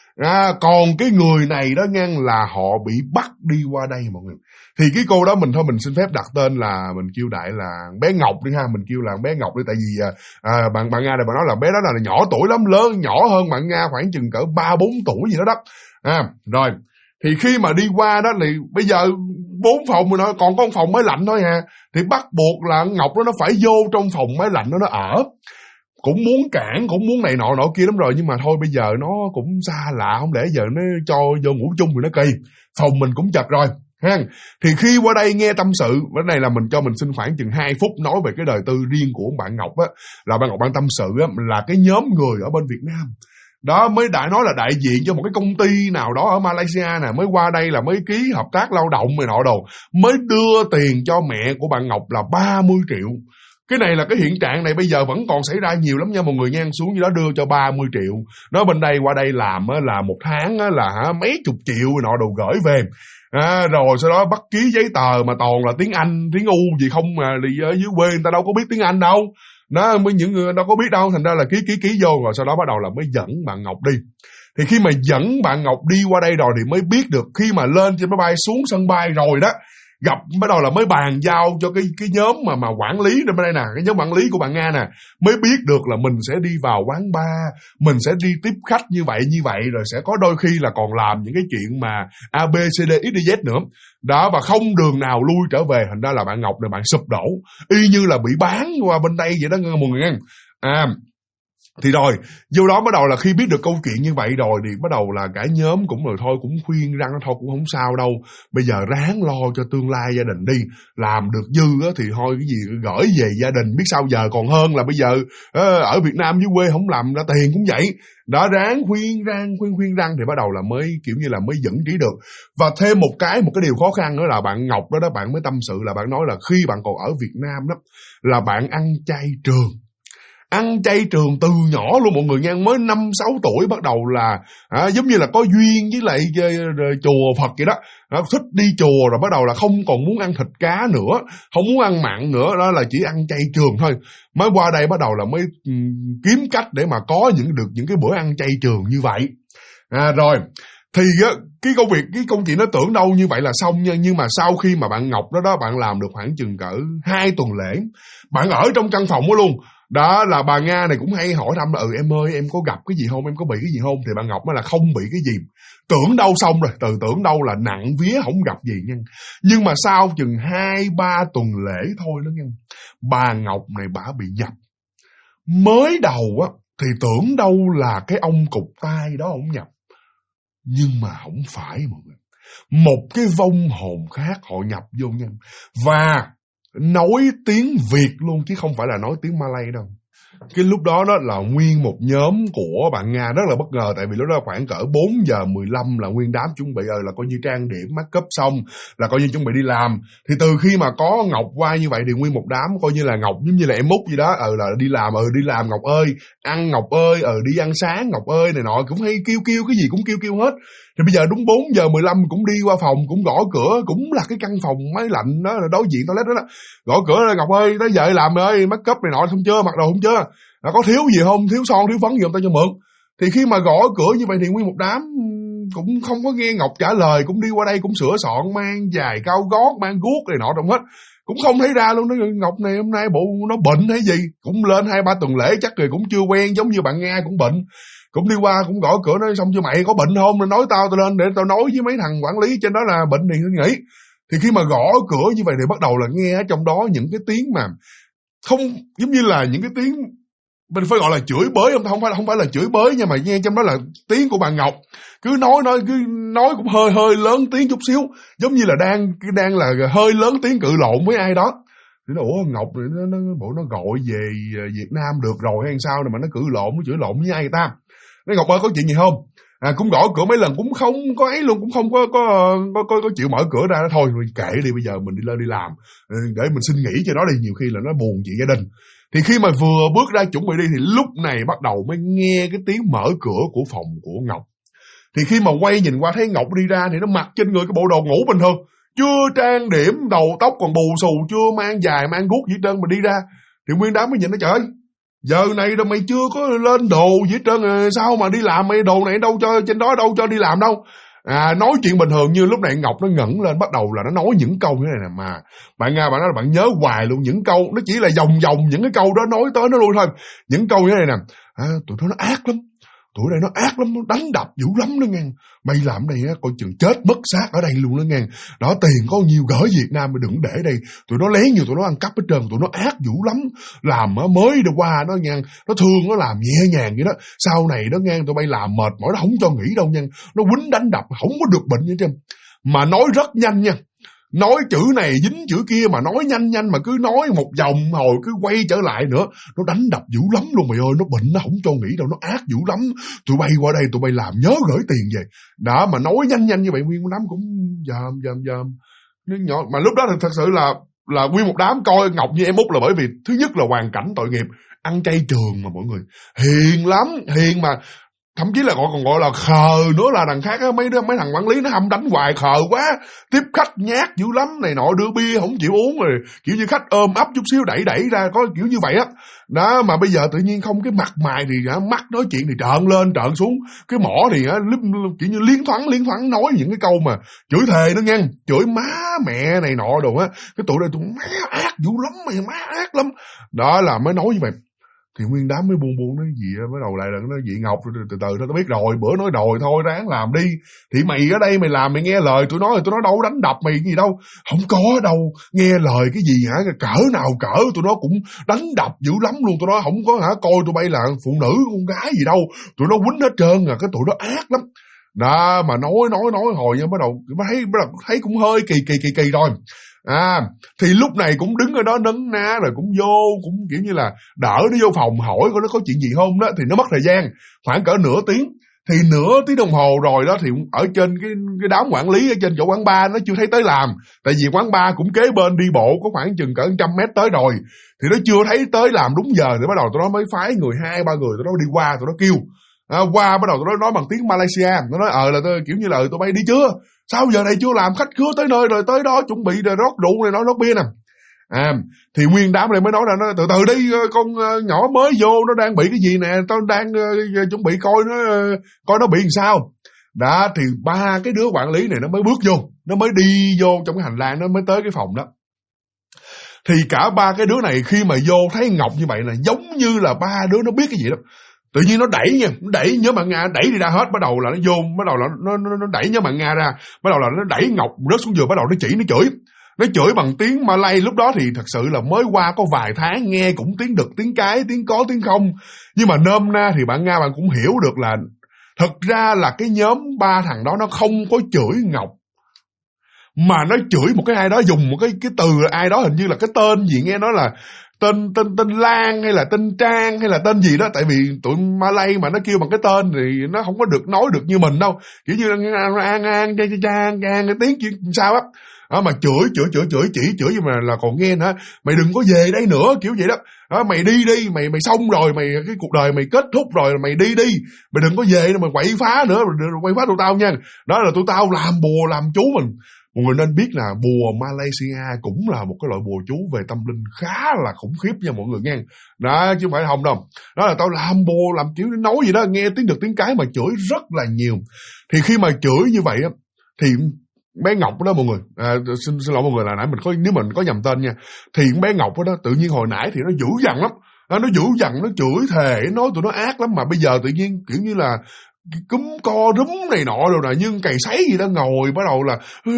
Speaker 1: Còn cái người này đó nghe là họ bị bắt đi qua đây mọi người. Thì cái cô đó mình xin phép đặt tên là mình kêu đại là bé Ngọc đi ha, mình kêu là bé Ngọc đi, tại vì bạn Nga này bạn nói là bé đó là nhỏ tuổi lắm, lớn nhỏ hơn bạn Nga khoảng chừng cỡ 3-4 tuổi gì đó. Rồi thì khi mà đi qua đó thì bây giờ 4 phòng mà nó còn có 1 phòng máy lạnh thôi thì bắt buộc là Ngọc đó nó phải vô trong phòng máy lạnh đó nó ở. Cũng muốn cản, cũng muốn này nọ kia lắm rồi, nhưng mà thôi bây giờ nó cũng xa lạ, không lẽ giờ nó cho vô ngủ chung thì nó kỳ, phòng mình cũng chật rồi ha. Thì khi qua đây nghe tâm sự, cái này là mình xin khoảng chừng 2 phút nói về cái đời tư riêng của bạn Ngọc á. Là bạn Ngọc bạn tâm sự á, là cái nhóm người ở bên Việt Nam đó mới nói là đại diện cho một cái công ty nào đó ở Malaysia nè, mới qua đây là mới ký hợp tác lao động này nọ đồ, mới đưa tiền cho mẹ của bạn Ngọc là 30 triệu. Cái này là cái hiện trạng này bây giờ vẫn còn xảy ra nhiều lắm nha mọi người nha. Xuống như đó đưa cho 30 triệu. Nói bên đây qua đây làm là 1 tháng là mấy chục triệu nọ đồ gửi về. Rồi sau đó bắt ký giấy tờ mà toàn là tiếng Anh, tiếng U gì không, mà đi ở dưới quê người ta đâu có biết tiếng Anh đâu. Nó mới những người đâu có biết đâu, thành ra là ký vô, rồi sau đó bắt đầu là mới dẫn bạn Ngọc đi. Thì khi mà dẫn bạn Ngọc đi qua đây rồi thì mới biết được, khi mà lên trên máy bay xuống sân bay rồi đó, gặp bắt đầu là mới bàn giao cho cái nhóm mà quản lý bên đây nè, cái nhóm quản lý của bạn Nga nè, mới biết được là mình sẽ đi vào quán bar, mình sẽ đi tiếp khách như vậy, rồi sẽ có đôi khi là còn làm những cái chuyện mà A, B, C, D, X, Y, Z nữa. Đó, và không đường nào lui trở về, thành ra là bạn Ngọc này bạn sụp đổ, y như là bị bán qua bên đây vậy đó mọi người nghe. Thì rồi, vô đó bắt đầu là khi biết được câu chuyện như vậy rồi thì bắt đầu là cả nhóm cũng rồi thôi cũng khuyên răng thôi cũng không sao đâu. Bây giờ ráng lo cho tương lai gia đình đi. Làm được dư á thì thôi cái gì gửi về gia đình, biết sao giờ còn hơn là bây giờ ở Việt Nam dưới quê không làm ra tiền cũng vậy. Đó, ráng khuyên răng thì bắt đầu là mới kiểu như là mới dẫn trí được. Và thêm một cái điều khó khăn nữa là bạn Ngọc đó bạn mới tâm sự là bạn nói là khi bạn còn ở Việt Nam đó là bạn ăn chay trường. Ăn chay trường từ nhỏ luôn mọi người nha, mới 5-6 tuổi bắt đầu là giống như là có duyên với lại chùa Phật vậy đó. Thích đi chùa rồi bắt đầu là không còn muốn ăn thịt cá nữa, không muốn ăn mặn nữa, đó là chỉ ăn chay trường thôi. Mới qua đây bắt đầu là mới kiếm cách để mà có được những cái bữa ăn chay trường như vậy. Rồi thì cái câu chuyện nó tưởng đâu như vậy là xong nha, nhưng mà sau khi mà bạn Ngọc đó bạn làm được khoảng chừng cỡ 2 tuần lễ, bạn ở trong căn phòng đó luôn. Đó là bà Nga này cũng hay hỏi thăm là em ơi em có gặp cái gì không, em có bị cái gì không, thì bà Ngọc nói là không bị cái gì. Tưởng đâu xong rồi, tưởng đâu là nặng vía không gặp gì nha. Nhưng mà sau chừng 2-3 tuần lễ thôi đó nha, bà Ngọc này bả bị nhập. Mới đầu á thì tưởng đâu là cái ông cụt tay đó ổng nhập, nhưng mà không phải mọi người. Một cái vong hồn khác họ nhập vô nha, và nói tiếng Việt luôn chứ không phải là nói tiếng Malay đâu. Cái lúc đó là nguyên một nhóm của bạn Nga rất là bất ngờ, tại vì lúc đó khoảng cỡ 4:15 là nguyên đám chuẩn bị là coi như trang điểm make up xong là coi như chuẩn bị đi làm. Thì từ khi mà có Ngọc qua như vậy thì nguyên một đám coi như là Ngọc giống như là em Út gì đó, là đi làm Ngọc ơi, ăn Ngọc ơi, đi ăn sáng Ngọc ơi này nọ, cũng hay kêu cái gì cũng kêu hết. Thì bây giờ đúng 4:15 cũng đi qua phòng, cũng gõ cửa, cũng là cái căn phòng máy lạnh đó, đối diện toilet đó, gõ cửa là Ngọc ơi, tới giờ làm ơi, make up này nọ không chưa, mặc đồ không chưa, có thiếu gì không, thiếu son thiếu phấn gì không, tao cho mượn. Thì khi mà gõ cửa như vậy thì nguyên một đám cũng không có nghe Ngọc trả lời, cũng đi qua đây cũng sửa soạn, mang giày cao gót, mang guốc này nọ trong hết, cũng không thấy ra luôn. Nó Ngọc này hôm nay bộ nó bệnh hay gì, cũng lên 2-3 tuần lễ chắc rồi cũng chưa quen, giống như bạn Nga cũng bệnh. Cũng đi qua cũng gõ cửa nói xong chưa mày có bệnh không, rồi nói tao lên để tao nói với mấy thằng quản lý trên đó là bệnh thì nghỉ. Thì khi mà gõ cửa như vậy thì bắt đầu là nghe ở trong đó những cái tiếng mà không giống như là những cái tiếng mình phải gọi là chửi bới, không phải là chửi bới nhưng mà nghe trong đó là tiếng của bà Ngọc, cứ nói cũng hơi lớn tiếng chút xíu, giống như là đang là hơi lớn tiếng cự lộn với ai đó. Thì nó Ngọc nó gọi về Việt Nam được rồi hay sao mà nó cự lộn, nó chửi lộn với ai ta. Nói Ngọc ơi có chuyện gì không? Cũng gõ cửa mấy lần cũng không có ấy luôn, cũng không có chịu mở cửa ra. Thôi kệ đi, bây giờ mình đi lên đi làm để mình xin nghỉ cho nó đi, nhiều khi là nó buồn chuyện gia đình. Thì khi mà vừa bước ra chuẩn bị đi thì lúc này bắt đầu mới nghe cái tiếng mở cửa của phòng của Ngọc. Thì khi mà quay nhìn qua thấy Ngọc đi ra thì nó mặc trên người cái bộ đồ ngủ bình thường, chưa trang điểm, đầu tóc còn bù xù, chưa mang giày mang guốc gì hết trơn mà đi ra. Thì nguyên đám mới nhìn nó trời ơi, giờ này rồi mày chưa có lên đồ gì hết trơn, sao mà đi làm, mày đồ này đâu cho trên đó đâu cho đi làm đâu. Nói chuyện bình thường như lúc này Ngọc nó ngẩng lên, bắt đầu là nó nói những câu như này nè, mà bạn Nga bạn nói là bạn nhớ hoài luôn những câu, nó chỉ là vòng những cái câu đó nói tới nó luôn thôi. Những câu như thế này nè, tụi nó ác lắm, tụi này nó ác lắm, nó đánh đập dữ lắm đó nghe. Mày làm đây á coi chừng chết mất xác ở đây luôn đó nghe. Đó, tiền có nhiều gửi Việt Nam mà đừng để đây. Tụi nó lén nhiều, tụi nó ăn cắp hết trơn, tụi nó ác dữ lắm. Làm mới đi qua nó nghe, nó thương nó làm nhẹ nhàng vậy đó. Sau này đó nghe, tụi bay làm mệt mỏi nó không cho nghỉ đâu nha. Nó quýnh đánh đập không có được bệnh như thế. Mà nói rất nhanh nha. Nói chữ này dính chữ kia mà nói nhanh mà cứ nói một vòng hồi cứ quay trở lại nữa. Nó đánh đập dữ lắm luôn mày ơi, nó bệnh nó không cho nghỉ đâu, nó ác dữ lắm. Tụi bay qua đây tụi bay làm nhớ gửi tiền về. Đó, mà nói nhanh như vậy nguyên một đám cũng dòm. Mà lúc đó thì thật sự là nguyên một đám coi Ngọc như em Út là bởi vì thứ nhất là hoàn cảnh tội nghiệp, ăn chay trường mà mọi người. Hiền lắm, hiền mà thậm chí là còn gọi là khờ nữa, là đằng khác á, mấy thằng quản lý nó hâm đánh hoài, khờ quá, tiếp khách nhát dữ lắm này nọ, đưa bia không chịu uống, rồi kiểu như khách ôm ấp chút xíu đẩy ra, có kiểu như vậy á. Đó, mà bây giờ tự nhiên không, cái mặt mày thì mắt nói chuyện thì trợn lên trợn xuống, cái mỏ thì kiểu như liến thoáng nói những cái câu mà chửi thề đó nghe, chửi má mẹ này nọ đồ á. Cái tụi đây tụi má ác dữ lắm, mày má ác lắm. Đó là mới nói như vậy. Thì nguyên đám mới buông nói gì á, bắt đầu lại là nó dị Ngọc, từ thôi tao biết rồi, bữa nói đòi thôi ráng làm đi. Thì mày ở đây mày làm mày nghe lời tụi nó đâu đánh đập mày gì đâu. Không có đâu, nghe lời cái gì hả, cỡ nào cỡ tụi nó cũng đánh đập dữ lắm luôn, tụi nó không có coi tụi bay là phụ nữ con gái gì đâu, tụi nó quýnh hết trơn à, cái tụi nó ác lắm. Đó mà nói hồi nha, bắt đầu thấy cũng hơi kỳ rồi. Thì lúc này cũng đứng ở đó nấn ná rồi cũng vô, cũng kiểu như là đỡ nó vô phòng hỏi coi nó có chuyện gì không đó. Thì nó mất thời gian khoảng cỡ nửa tiếng. Thì nửa tiếng đồng hồ rồi đó, thì ở trên cái đám quản lý ở trên chỗ quán bar nó chưa thấy tới làm. Tại vì quán bar cũng kế bên, đi bộ có khoảng chừng cỡ 100 mét tới rồi. Thì nó chưa thấy tới làm đúng giờ. Thì bắt đầu tụi nó mới phái 2-3 người tụi nó đi qua, tụi nó kêu qua, bắt đầu tụi nó nói bằng tiếng Malaysia. Nó nói là tôi kiểu như là tụi bay đi chưa, sao giờ này chưa làm, khách khứa tới nơi rồi, tới đó chuẩn bị rồi rót rượu này, nó rót bia nè. Thì nguyên đám này mới nói ra, nó từ từ đi, con nhỏ mới vô nó đang bị cái gì nè, tao đang chuẩn bị coi nó bị làm sao. Đó thì 3 cái đứa quản lý này nó mới bước vô, nó mới đi vô trong cái hành lang, nó mới tới cái phòng đó. Thì cả 3 cái đứa này khi mà vô thấy Ngọc như vậy là giống như là 3 đứa nó biết cái gì đó. Tự nhiên nó đẩy Nhớ Mạn Nga, đẩy đi ra hết. Bắt đầu là nó vô, bắt đầu là nó đẩy Nhớ Mạn Nga ra, bắt đầu là nó đẩy Ngọc rớt xuống giường, bắt đầu nó chỉ, nó chửi bằng tiếng Malay. Lúc đó thì thật sự là mới qua có vài tháng, nghe cũng tiếng đực, tiếng cái, tiếng có, tiếng không. Nhưng mà nôm na thì bạn Nga bạn cũng hiểu được là thật ra là cái nhóm 3 thằng đó nó không có chửi Ngọc, mà nó chửi một cái ai đó, dùng một cái từ ai đó, hình như là cái tên gì nghe nói là tên Lan hay là tên Trang hay là tên gì đó. Tại vì tụi Malay mà nó kêu bằng cái tên thì nó không có được nói được như mình đâu, kiểu như là Trang cái tiếng chuyện sao á. Mà chửi nhưng mà là còn nghe nữa, mày đừng có về đây nữa, kiểu vậy đó. Mày đi, mày xong rồi, mày cái cuộc đời mày kết thúc rồi, mày đi, mày đừng có về nữa, mày quậy phá nữa, quậy phá tụi tao nha. Đó là tụi tao làm bùa làm chú mình. Mọi người nên biết là bùa Malaysia cũng là một cái loại bùa chú về tâm linh khá là khủng khiếp nha mọi người nghe. Đó chứ không phải không đâu. Đó là tao làm bùa, làm kiểu nói gì đó, nghe tiếng được tiếng cái mà chửi rất là nhiều. Thì khi mà chửi như vậy á, thì bé Ngọc đó mọi người, xin lỗi mọi người là nãy nếu mình có nhầm tên nha. Thì bé Ngọc đó tự nhiên hồi nãy thì nó dữ dằn lắm. Nó dữ dằn, nó chửi thề, nói tụi nó ác lắm. Mà bây giờ tự nhiên kiểu như là cúm co rúm này nọ rồi nè, nhưng cày sấy gì đó, ngồi bắt đầu là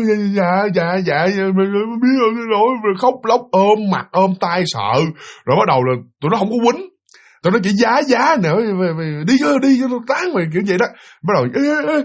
Speaker 1: dạ biết rồi, khóc lóc ôm mặt ôm tay sợ. Rồi bắt đầu là tụi nó không có quýnh, tụi nó chỉ giá nữa, đi cho tán mày kiểu vậy đó. Bắt đầu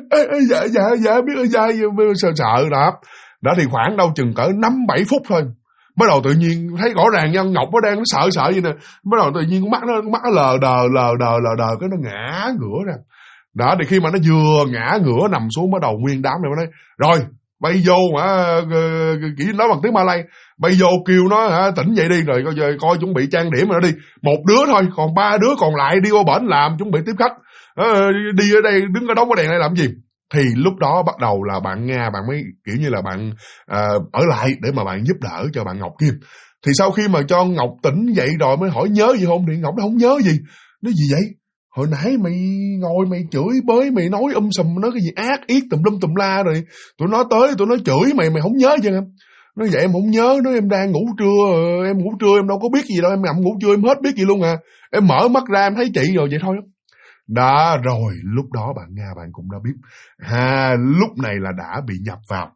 Speaker 1: dạ biết sợ đó. Đó thì khoảng đâu chừng cỡ 5-7 phút thôi, bắt đầu tự nhiên thấy rõ ràng nha, Ngọc nó đang sợ vậy nè. Bắt đầu tự nhiên mắt nó lờ đờ cái nó ngã ngửa ra. Đó thì khi mà nó vừa ngã ngửa nằm xuống, bắt đầu nguyên đám này mới nói rồi bay vô chỉ nói bằng tiếng Malay, bay vô kêu nó tỉnh dậy đi, rồi coi chuẩn bị trang điểm rồi đi. Một đứa thôi, còn 3 đứa còn lại đi qua bển làm chuẩn bị tiếp khách. Đi ở đây đứng ở đống cái đèn này làm gì. Thì lúc đó bắt đầu là bạn Nga bạn mới kiểu như là bạn ở lại để mà bạn giúp đỡ cho bạn Ngọc Kim. Thì sau khi mà cho Ngọc tỉnh dậy rồi mới hỏi nhớ gì không, thì Ngọc nó không nhớ gì. Nói gì vậy? Hồi nãy mày ngồi mày chửi bới, mày nói sùm, nói cái gì ác yết tùm la rồi tụi nó tới tụi nó chửi mày không nhớ chứ em. Nói vậy em không nhớ, nói em đang ngủ trưa, em đâu có biết gì đâu, em nằm ngủ trưa em hết biết gì luôn à. Em mở mắt ra em thấy chị rồi vậy thôi. Đó rồi lúc đó bạn Nga bạn cũng đã biết. Lúc này là đã bị nhập vào.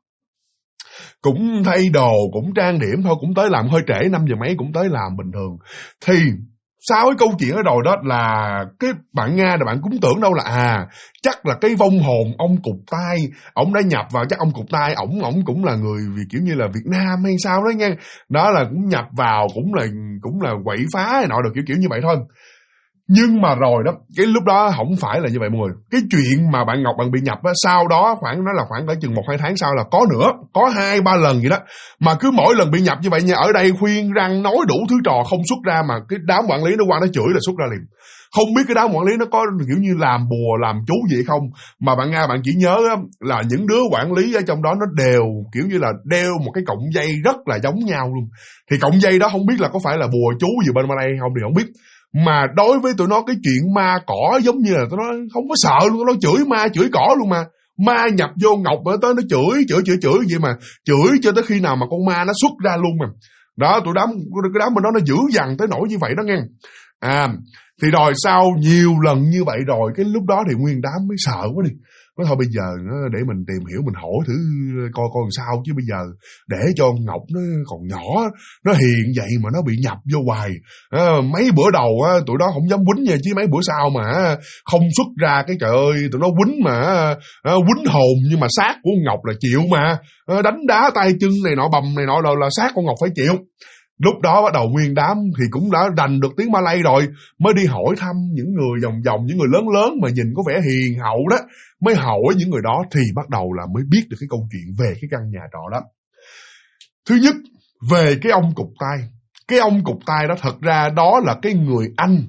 Speaker 1: Cũng thay đồ, cũng trang điểm thôi, cũng tới làm hơi trễ, 5 giờ mấy cũng tới làm bình thường. Thì sau cái câu chuyện ở rồi đó là cái bạn Nga là bạn cũng tưởng đâu là chắc là cái vong hồn ông Cụt Tai, ông đã nhập vào, chắc ông Cụt Tai ổng cũng là người vì kiểu như là Việt Nam hay sao đó nha. Đó là cũng nhập vào, cũng là quậy phá hay nọ được kiểu như vậy thôi. Nhưng mà rồi đó, cái lúc đó không phải là như vậy mọi người. Cái chuyện mà bạn Ngọc bạn bị nhập á, sau đó khoảng cỡ chừng 1-2 tháng sau là có nữa, có 2-3 lần vậy đó. Mà cứ mỗi lần bị nhập như vậy nha, ở đây khuyên răng nói đủ thứ trò không xuất ra, mà cái đám quản lý nó qua nó chửi là xuất ra liền. Không biết cái đám quản lý nó có kiểu như làm bùa làm chú gì không, mà bạn Nga bạn chỉ nhớ là những đứa quản lý ở trong đó nó đều kiểu như là đeo một cái cọng dây rất là giống nhau luôn. Thì cọng dây đó không biết là có phải là bùa chú gì bên đây không thì không biết. Mà đối với tụi nó cái chuyện ma cỏ giống như là tụi nó không có sợ luôn, tụi nó chửi ma chửi cỏ luôn mà. Ma nhập vô Ngọc tới nó chửi vậy mà, chửi cho tới khi nào mà con ma nó xuất ra luôn mà. Đó, cái đám bên đó nó dữ dằn tới nỗi như vậy đó nghe. Thì rồi sau nhiều lần như vậy rồi, cái lúc đó thì nguyên đám mới sợ quá đi. Nói thôi bây giờ để mình tìm hiểu, mình hỏi thử coi làm sao, chứ bây giờ để cho Ngọc nó còn nhỏ, nó hiền vậy mà nó bị nhập vô hoài. Mấy bữa đầu tụi đó không dám quýnh nha, chứ mấy bữa sau mà không xuất ra cái trời ơi, tụi nó quýnh mà quýnh hồn, nhưng mà xác của Ngọc là chịu mà. Đánh đá tay chân này nọ, bầm này nọ là xác của Ngọc phải chịu. Lúc đó bắt đầu nguyên đám thì cũng đã rành được tiếng Malay rồi, mới đi hỏi thăm những người vòng vòng, những người lớn lớn mà nhìn có vẻ hiền hậu đó, mới hỏi những người đó thì bắt đầu là mới biết được cái câu chuyện về cái căn nhà trọ đó. Thứ nhất, về cái ông cụt tay. Cái ông cụt tay đó thật ra đó là cái người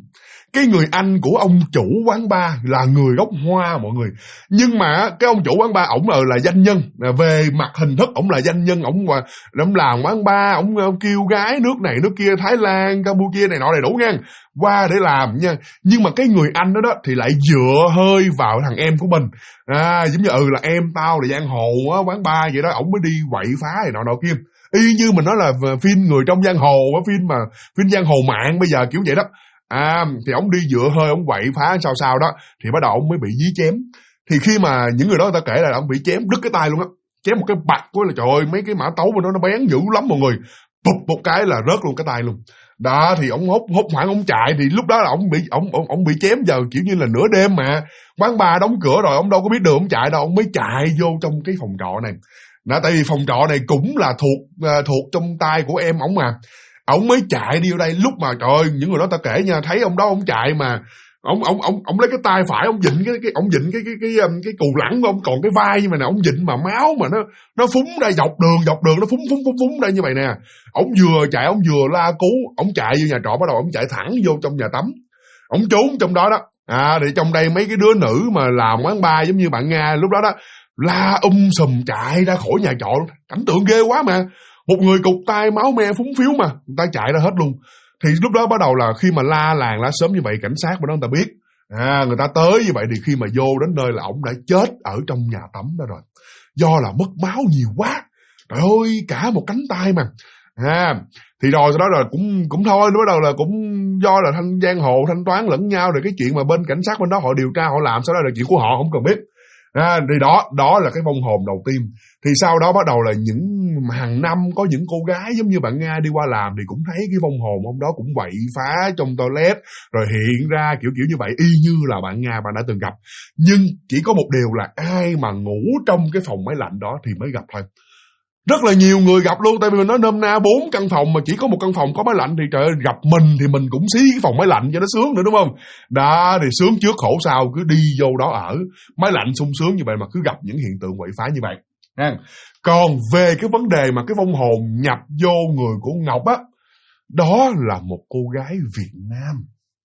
Speaker 1: anh của ông chủ quán bar, là người gốc Hoa mọi người. Nhưng mà cái ông chủ quán bar ổng là danh nhân, về mặt hình thức ổng là danh nhân, ổng làm quán bar, ổng kêu gái nước này nước kia, Thái Lan, Campuchia này nọ đầy đủ nha, qua để làm nha. Nhưng mà cái người anh đó thì lại dựa hơi vào thằng em của mình, giống như là em tao là giang hồ quán bar vậy đó, ổng mới đi quậy phá này nọ kia. Y như mình nói là phim Người Trong Giang Hồ, phim giang hồ mạng bây giờ kiểu vậy đó. Thì ông đi dựa hơi, ông quậy phá sao đó, thì bắt đầu ông mới bị dí chém. Thì khi mà những người đó người ta kể là ông bị chém đứt cái tay luôn á, chém một cái bạch của là trời ơi, mấy cái mã tấu của nó bén dữ lắm mọi người, bụp một cái là rớt luôn cái tay luôn. Đó thì ông hốt hoảng ông chạy, thì lúc đó là ông bị chém giờ kiểu như là nửa đêm mà quán bar đóng cửa rồi, ông đâu có biết đường ông chạy đâu, ông mới chạy vô trong cái phòng trọ này. Đó, tại vì phòng trọ này cũng là thuộc trong tay của em ổng mà. Ông mới chạy đi vô đây, lúc mà trời ơi, những người đó ta kể nha, thấy ông đó ông chạy mà ông lấy cái tay phải ông vịn cái cù lẳng của ông, còn cái vai như mà nè, ông vịn mà máu mà nó phúng ra dọc đường nó phúng ra như vậy nè. Ông vừa chạy, ông vừa la cứu, ông chạy vô nhà trọ, bắt đầu ông chạy thẳng vô trong nhà tắm, ông trốn trong đó đó. Thì trong đây mấy cái đứa nữ mà làm quán bar giống như bạn Nga lúc đó đó la sùm chạy ra khỏi nhà trọ, cảnh tượng ghê quá mà. Một người cụt tay máu me phúng phiếu mà người ta chạy ra hết luôn. Thì lúc đó bắt đầu là khi mà la làng la sớm như vậy, cảnh sát bên đó người ta biết, người ta tới như vậy, thì khi mà vô đến nơi là ổng đã chết ở trong nhà tắm đó rồi, do là mất máu nhiều quá, trời ơi, cả một cánh tay mà. Thì rồi sau đó là cũng thôi, bắt đầu là cũng do là thanh giang hồ thanh toán lẫn nhau, rồi cái chuyện mà bên cảnh sát bên đó họ điều tra họ làm, sau đó là chuyện của họ không cần biết. Thì đó là cái vong hồn đầu tiên. Thì sau đó bắt đầu là những hàng năm có những cô gái giống như bạn Nga đi qua làm thì cũng thấy cái vong hồn ông đó cũng quậy phá trong toilet, rồi hiện ra kiểu như vậy, y như là bạn Nga bạn đã từng gặp. Nhưng chỉ có một điều là ai mà ngủ trong cái phòng máy lạnh đó thì mới gặp thôi. Rất là nhiều người gặp luôn, tại vì nó nôm na 4 căn phòng mà chỉ có một căn phòng có máy lạnh, thì trời ơi, gặp mình thì mình cũng xí cái phòng máy lạnh cho nó sướng nữa, đúng không? Đó, thì sướng trước khổ sau, cứ đi vô đó ở, máy lạnh sung sướng như vậy mà cứ gặp những hiện tượng quậy phá như vậy. Còn về cái vấn đề mà cái vong hồn nhập vô người của Ngọc á, đó là một cô gái Việt Nam.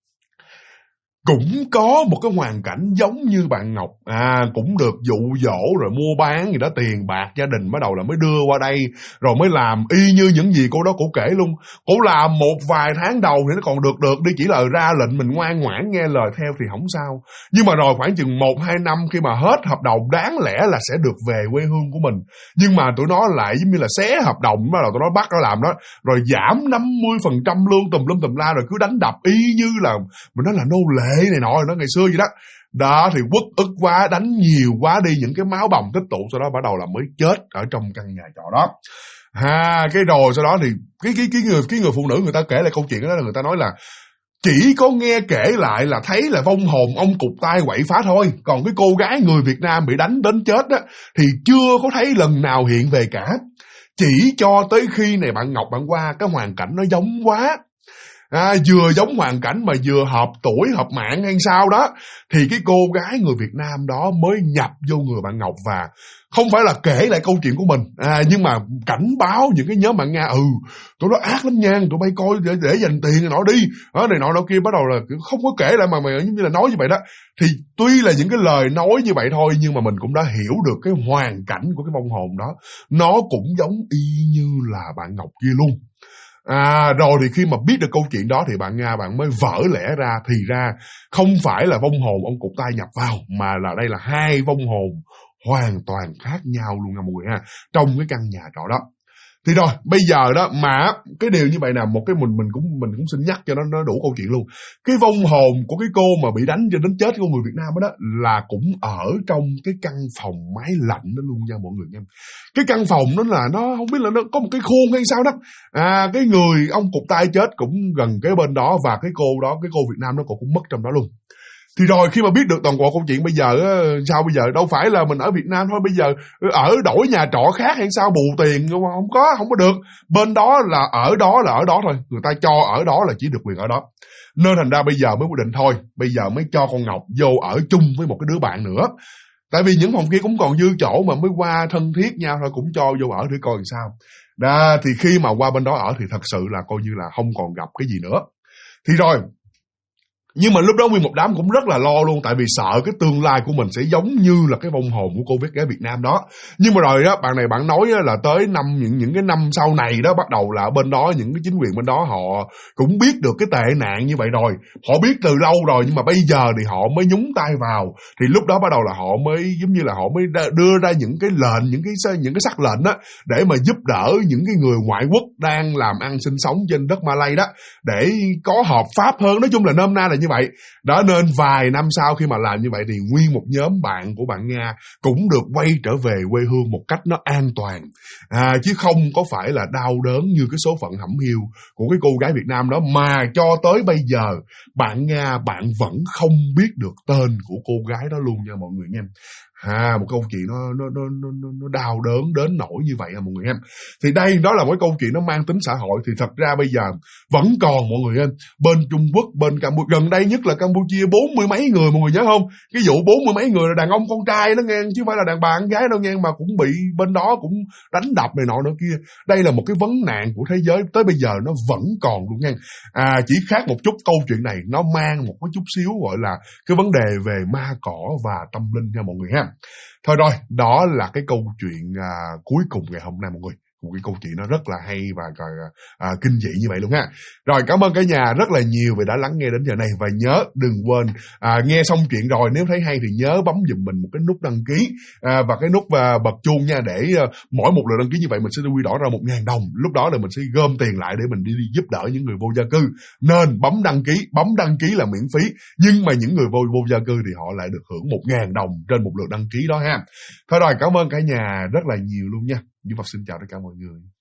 Speaker 1: Cũng có một cái hoàn cảnh giống như bạn Ngọc, cũng được dụ dỗ rồi mua bán gì đó, tiền bạc gia đình bắt đầu là mới đưa qua đây, rồi mới làm y như những gì cô đó cổ kể luôn. Cổ làm một vài tháng đầu thì nó còn được đi, chỉ là ra lệnh mình ngoan ngoãn nghe lời theo thì không sao. Nhưng mà rồi khoảng chừng 1-2 năm khi mà hết hợp đồng, đáng lẽ là sẽ được về quê hương của mình, nhưng mà tụi nó lại giống như là xé hợp đồng, bắt đầu tụi nó bắt nó làm đó, rồi giảm 50% lương tùm la, rồi cứ đánh đập y như là mình nói là nô lệ này nọ, nó ngày xưa vậy đó. Đó thì uất ức quá, đánh nhiều quá đi, những cái máu bầm tích tụ, sau đó bắt đầu là mới chết ở trong căn nhà trọ đó. Cái rồi sau đó thì cái người phụ nữ người ta kể lại câu chuyện đó là người ta nói là chỉ có nghe kể lại là thấy là vong hồn ông cụt tay quậy phá thôi, còn cái cô gái người Việt Nam bị đánh đến chết đó thì chưa có thấy lần nào hiện về cả. Chỉ cho tới khi này bạn Ngọc bạn qua, cái hoàn cảnh nó giống quá, vừa giống hoàn cảnh mà vừa hợp tuổi hợp mạng hay sao đó, thì cái cô gái người Việt Nam đó mới nhập vô người bạn Ngọc, và không phải là kể lại câu chuyện của mình, nhưng mà cảnh báo những cái nhóm bạn Nga, tụi nó ác lắm nha, tụi bay coi để dành tiền này nọ đi, này nọ kia, bắt đầu là không có kể lại mà giống như là nói như vậy đó. Thì tuy là những cái lời nói như vậy thôi, nhưng mà mình cũng đã hiểu được cái hoàn cảnh của cái vong hồn đó, nó cũng giống y như là bạn Ngọc kia luôn. Rồi thì khi mà biết được câu chuyện đó thì bạn Nga bạn mới vỡ lẽ ra, thì ra không phải là vong hồn ông cụt tay nhập vào, mà là đây là hai vong hồn hoàn toàn khác nhau luôn nha mọi người ha, trong cái căn nhà trọ đó. Thì rồi bây giờ đó mà cái điều như vậy nè, một cái mình cũng xin nhắc cho nó đủ câu chuyện luôn. Cái vong hồn của cái cô mà bị đánh cho đến chết của người Việt Nam đó là cũng ở trong cái căn phòng máy lạnh đó luôn nha mọi người nha. Cái căn phòng đó là nó không biết là nó có một cái khuôn hay sao đó. Cái người ông cụt tay chết cũng gần cái bên đó, và cái cô đó, cái cô Việt Nam đó cũng mất trong đó luôn. Thì rồi khi mà biết được toàn bộ câu chuyện bây giờ sao bây giờ, đâu phải là mình ở Việt Nam thôi, bây giờ ở đổi nhà trọ khác hay sao bù tiền không có được. Bên đó là ở đó thôi, người ta cho ở đó là chỉ được quyền ở đó. Nên thành ra bây giờ mới quyết định thôi, bây giờ mới cho con Ngọc vô ở chung với một cái đứa bạn nữa. Tại vì những phòng kia cũng còn dư chỗ mà mới qua thân thiết nhau thôi, cũng cho vô ở để coi làm sao. Đó, thì khi mà qua bên đó ở thì thật sự là coi như là không còn gặp cái gì nữa. Thì rồi, nhưng mà lúc đó nguyên một đám cũng rất là lo luôn, tại vì sợ cái tương lai của mình sẽ giống như là cái vong hồn của cô bé gái Việt Nam đó. Nhưng mà rồi đó, bạn này bạn nói là tới những cái năm sau này đó, bắt đầu là bên đó, những cái chính quyền bên đó họ cũng biết được cái tệ nạn như vậy rồi. Họ biết từ lâu rồi, nhưng mà bây giờ thì họ mới nhúng tay vào. Thì lúc đó bắt đầu là họ mới giống như là họ mới đưa ra những cái lệnh, những cái sắc lệnh đó, để mà giúp đỡ những cái người ngoại quốc đang làm ăn sinh sống trên đất Malay đó, để có hợp pháp hơn. Nói chung là nôm na là như vậy. Đó, nên vài năm sau khi mà làm như vậy thì nguyên một nhóm bạn của bạn Nga cũng được quay trở về quê hương một cách nó an toàn, chứ không có phải là đau đớn như cái số phận hẩm hiu của cái cô gái Việt Nam đó. Mà cho tới bây giờ bạn Nga bạn vẫn không biết được tên của cô gái đó luôn nha mọi người nha. Một câu chuyện nó đau đớn đến nỗi như vậy mọi người em. Thì đây đó là một câu chuyện nó mang tính xã hội. Thì thật ra bây giờ vẫn còn mọi người em, bên Trung Quốc, bên Campuchia, gần đây nhất là Campuchia 40 mấy người mọi người nhớ không? Cái vụ 40 mấy người là đàn ông con trai đó nghe, chứ không phải là đàn bà con gái đâu nghe, mà cũng bị bên đó cũng đánh đập này nọ nữa kia. Đây là một cái vấn nạn của thế giới, tới bây giờ nó vẫn còn luôn nha. Chỉ khác một chút, câu chuyện này nó mang một cái chút xíu gọi là cái vấn đề về ma cỏ và tâm linh nha mọi người ha. Thôi rồi, đó là cái câu chuyện cuối cùng ngày hôm nay mọi người. Một cái câu chuyện nó rất là hay và kinh dị như vậy luôn ha. Rồi, cảm ơn cả nhà rất là nhiều vì đã lắng nghe đến giờ này. Và nhớ đừng quên nghe xong chuyện rồi, nếu thấy hay thì nhớ bấm giùm mình một cái nút đăng ký và cái nút bật chuông nha, để mỗi một lượt đăng ký như vậy mình sẽ quy đổi ra 1.000 đồng. Lúc đó là mình sẽ gom tiền lại để mình đi giúp đỡ những người vô gia cư. Nên bấm đăng ký là miễn phí, nhưng mà những người vô gia cư thì họ lại được hưởng 1.000 đồng trên một lượt đăng ký đó ha. Thôi rồi, cảm ơn cả nhà rất là nhiều luôn nha. Duy Phật xin chào tất cả mọi người.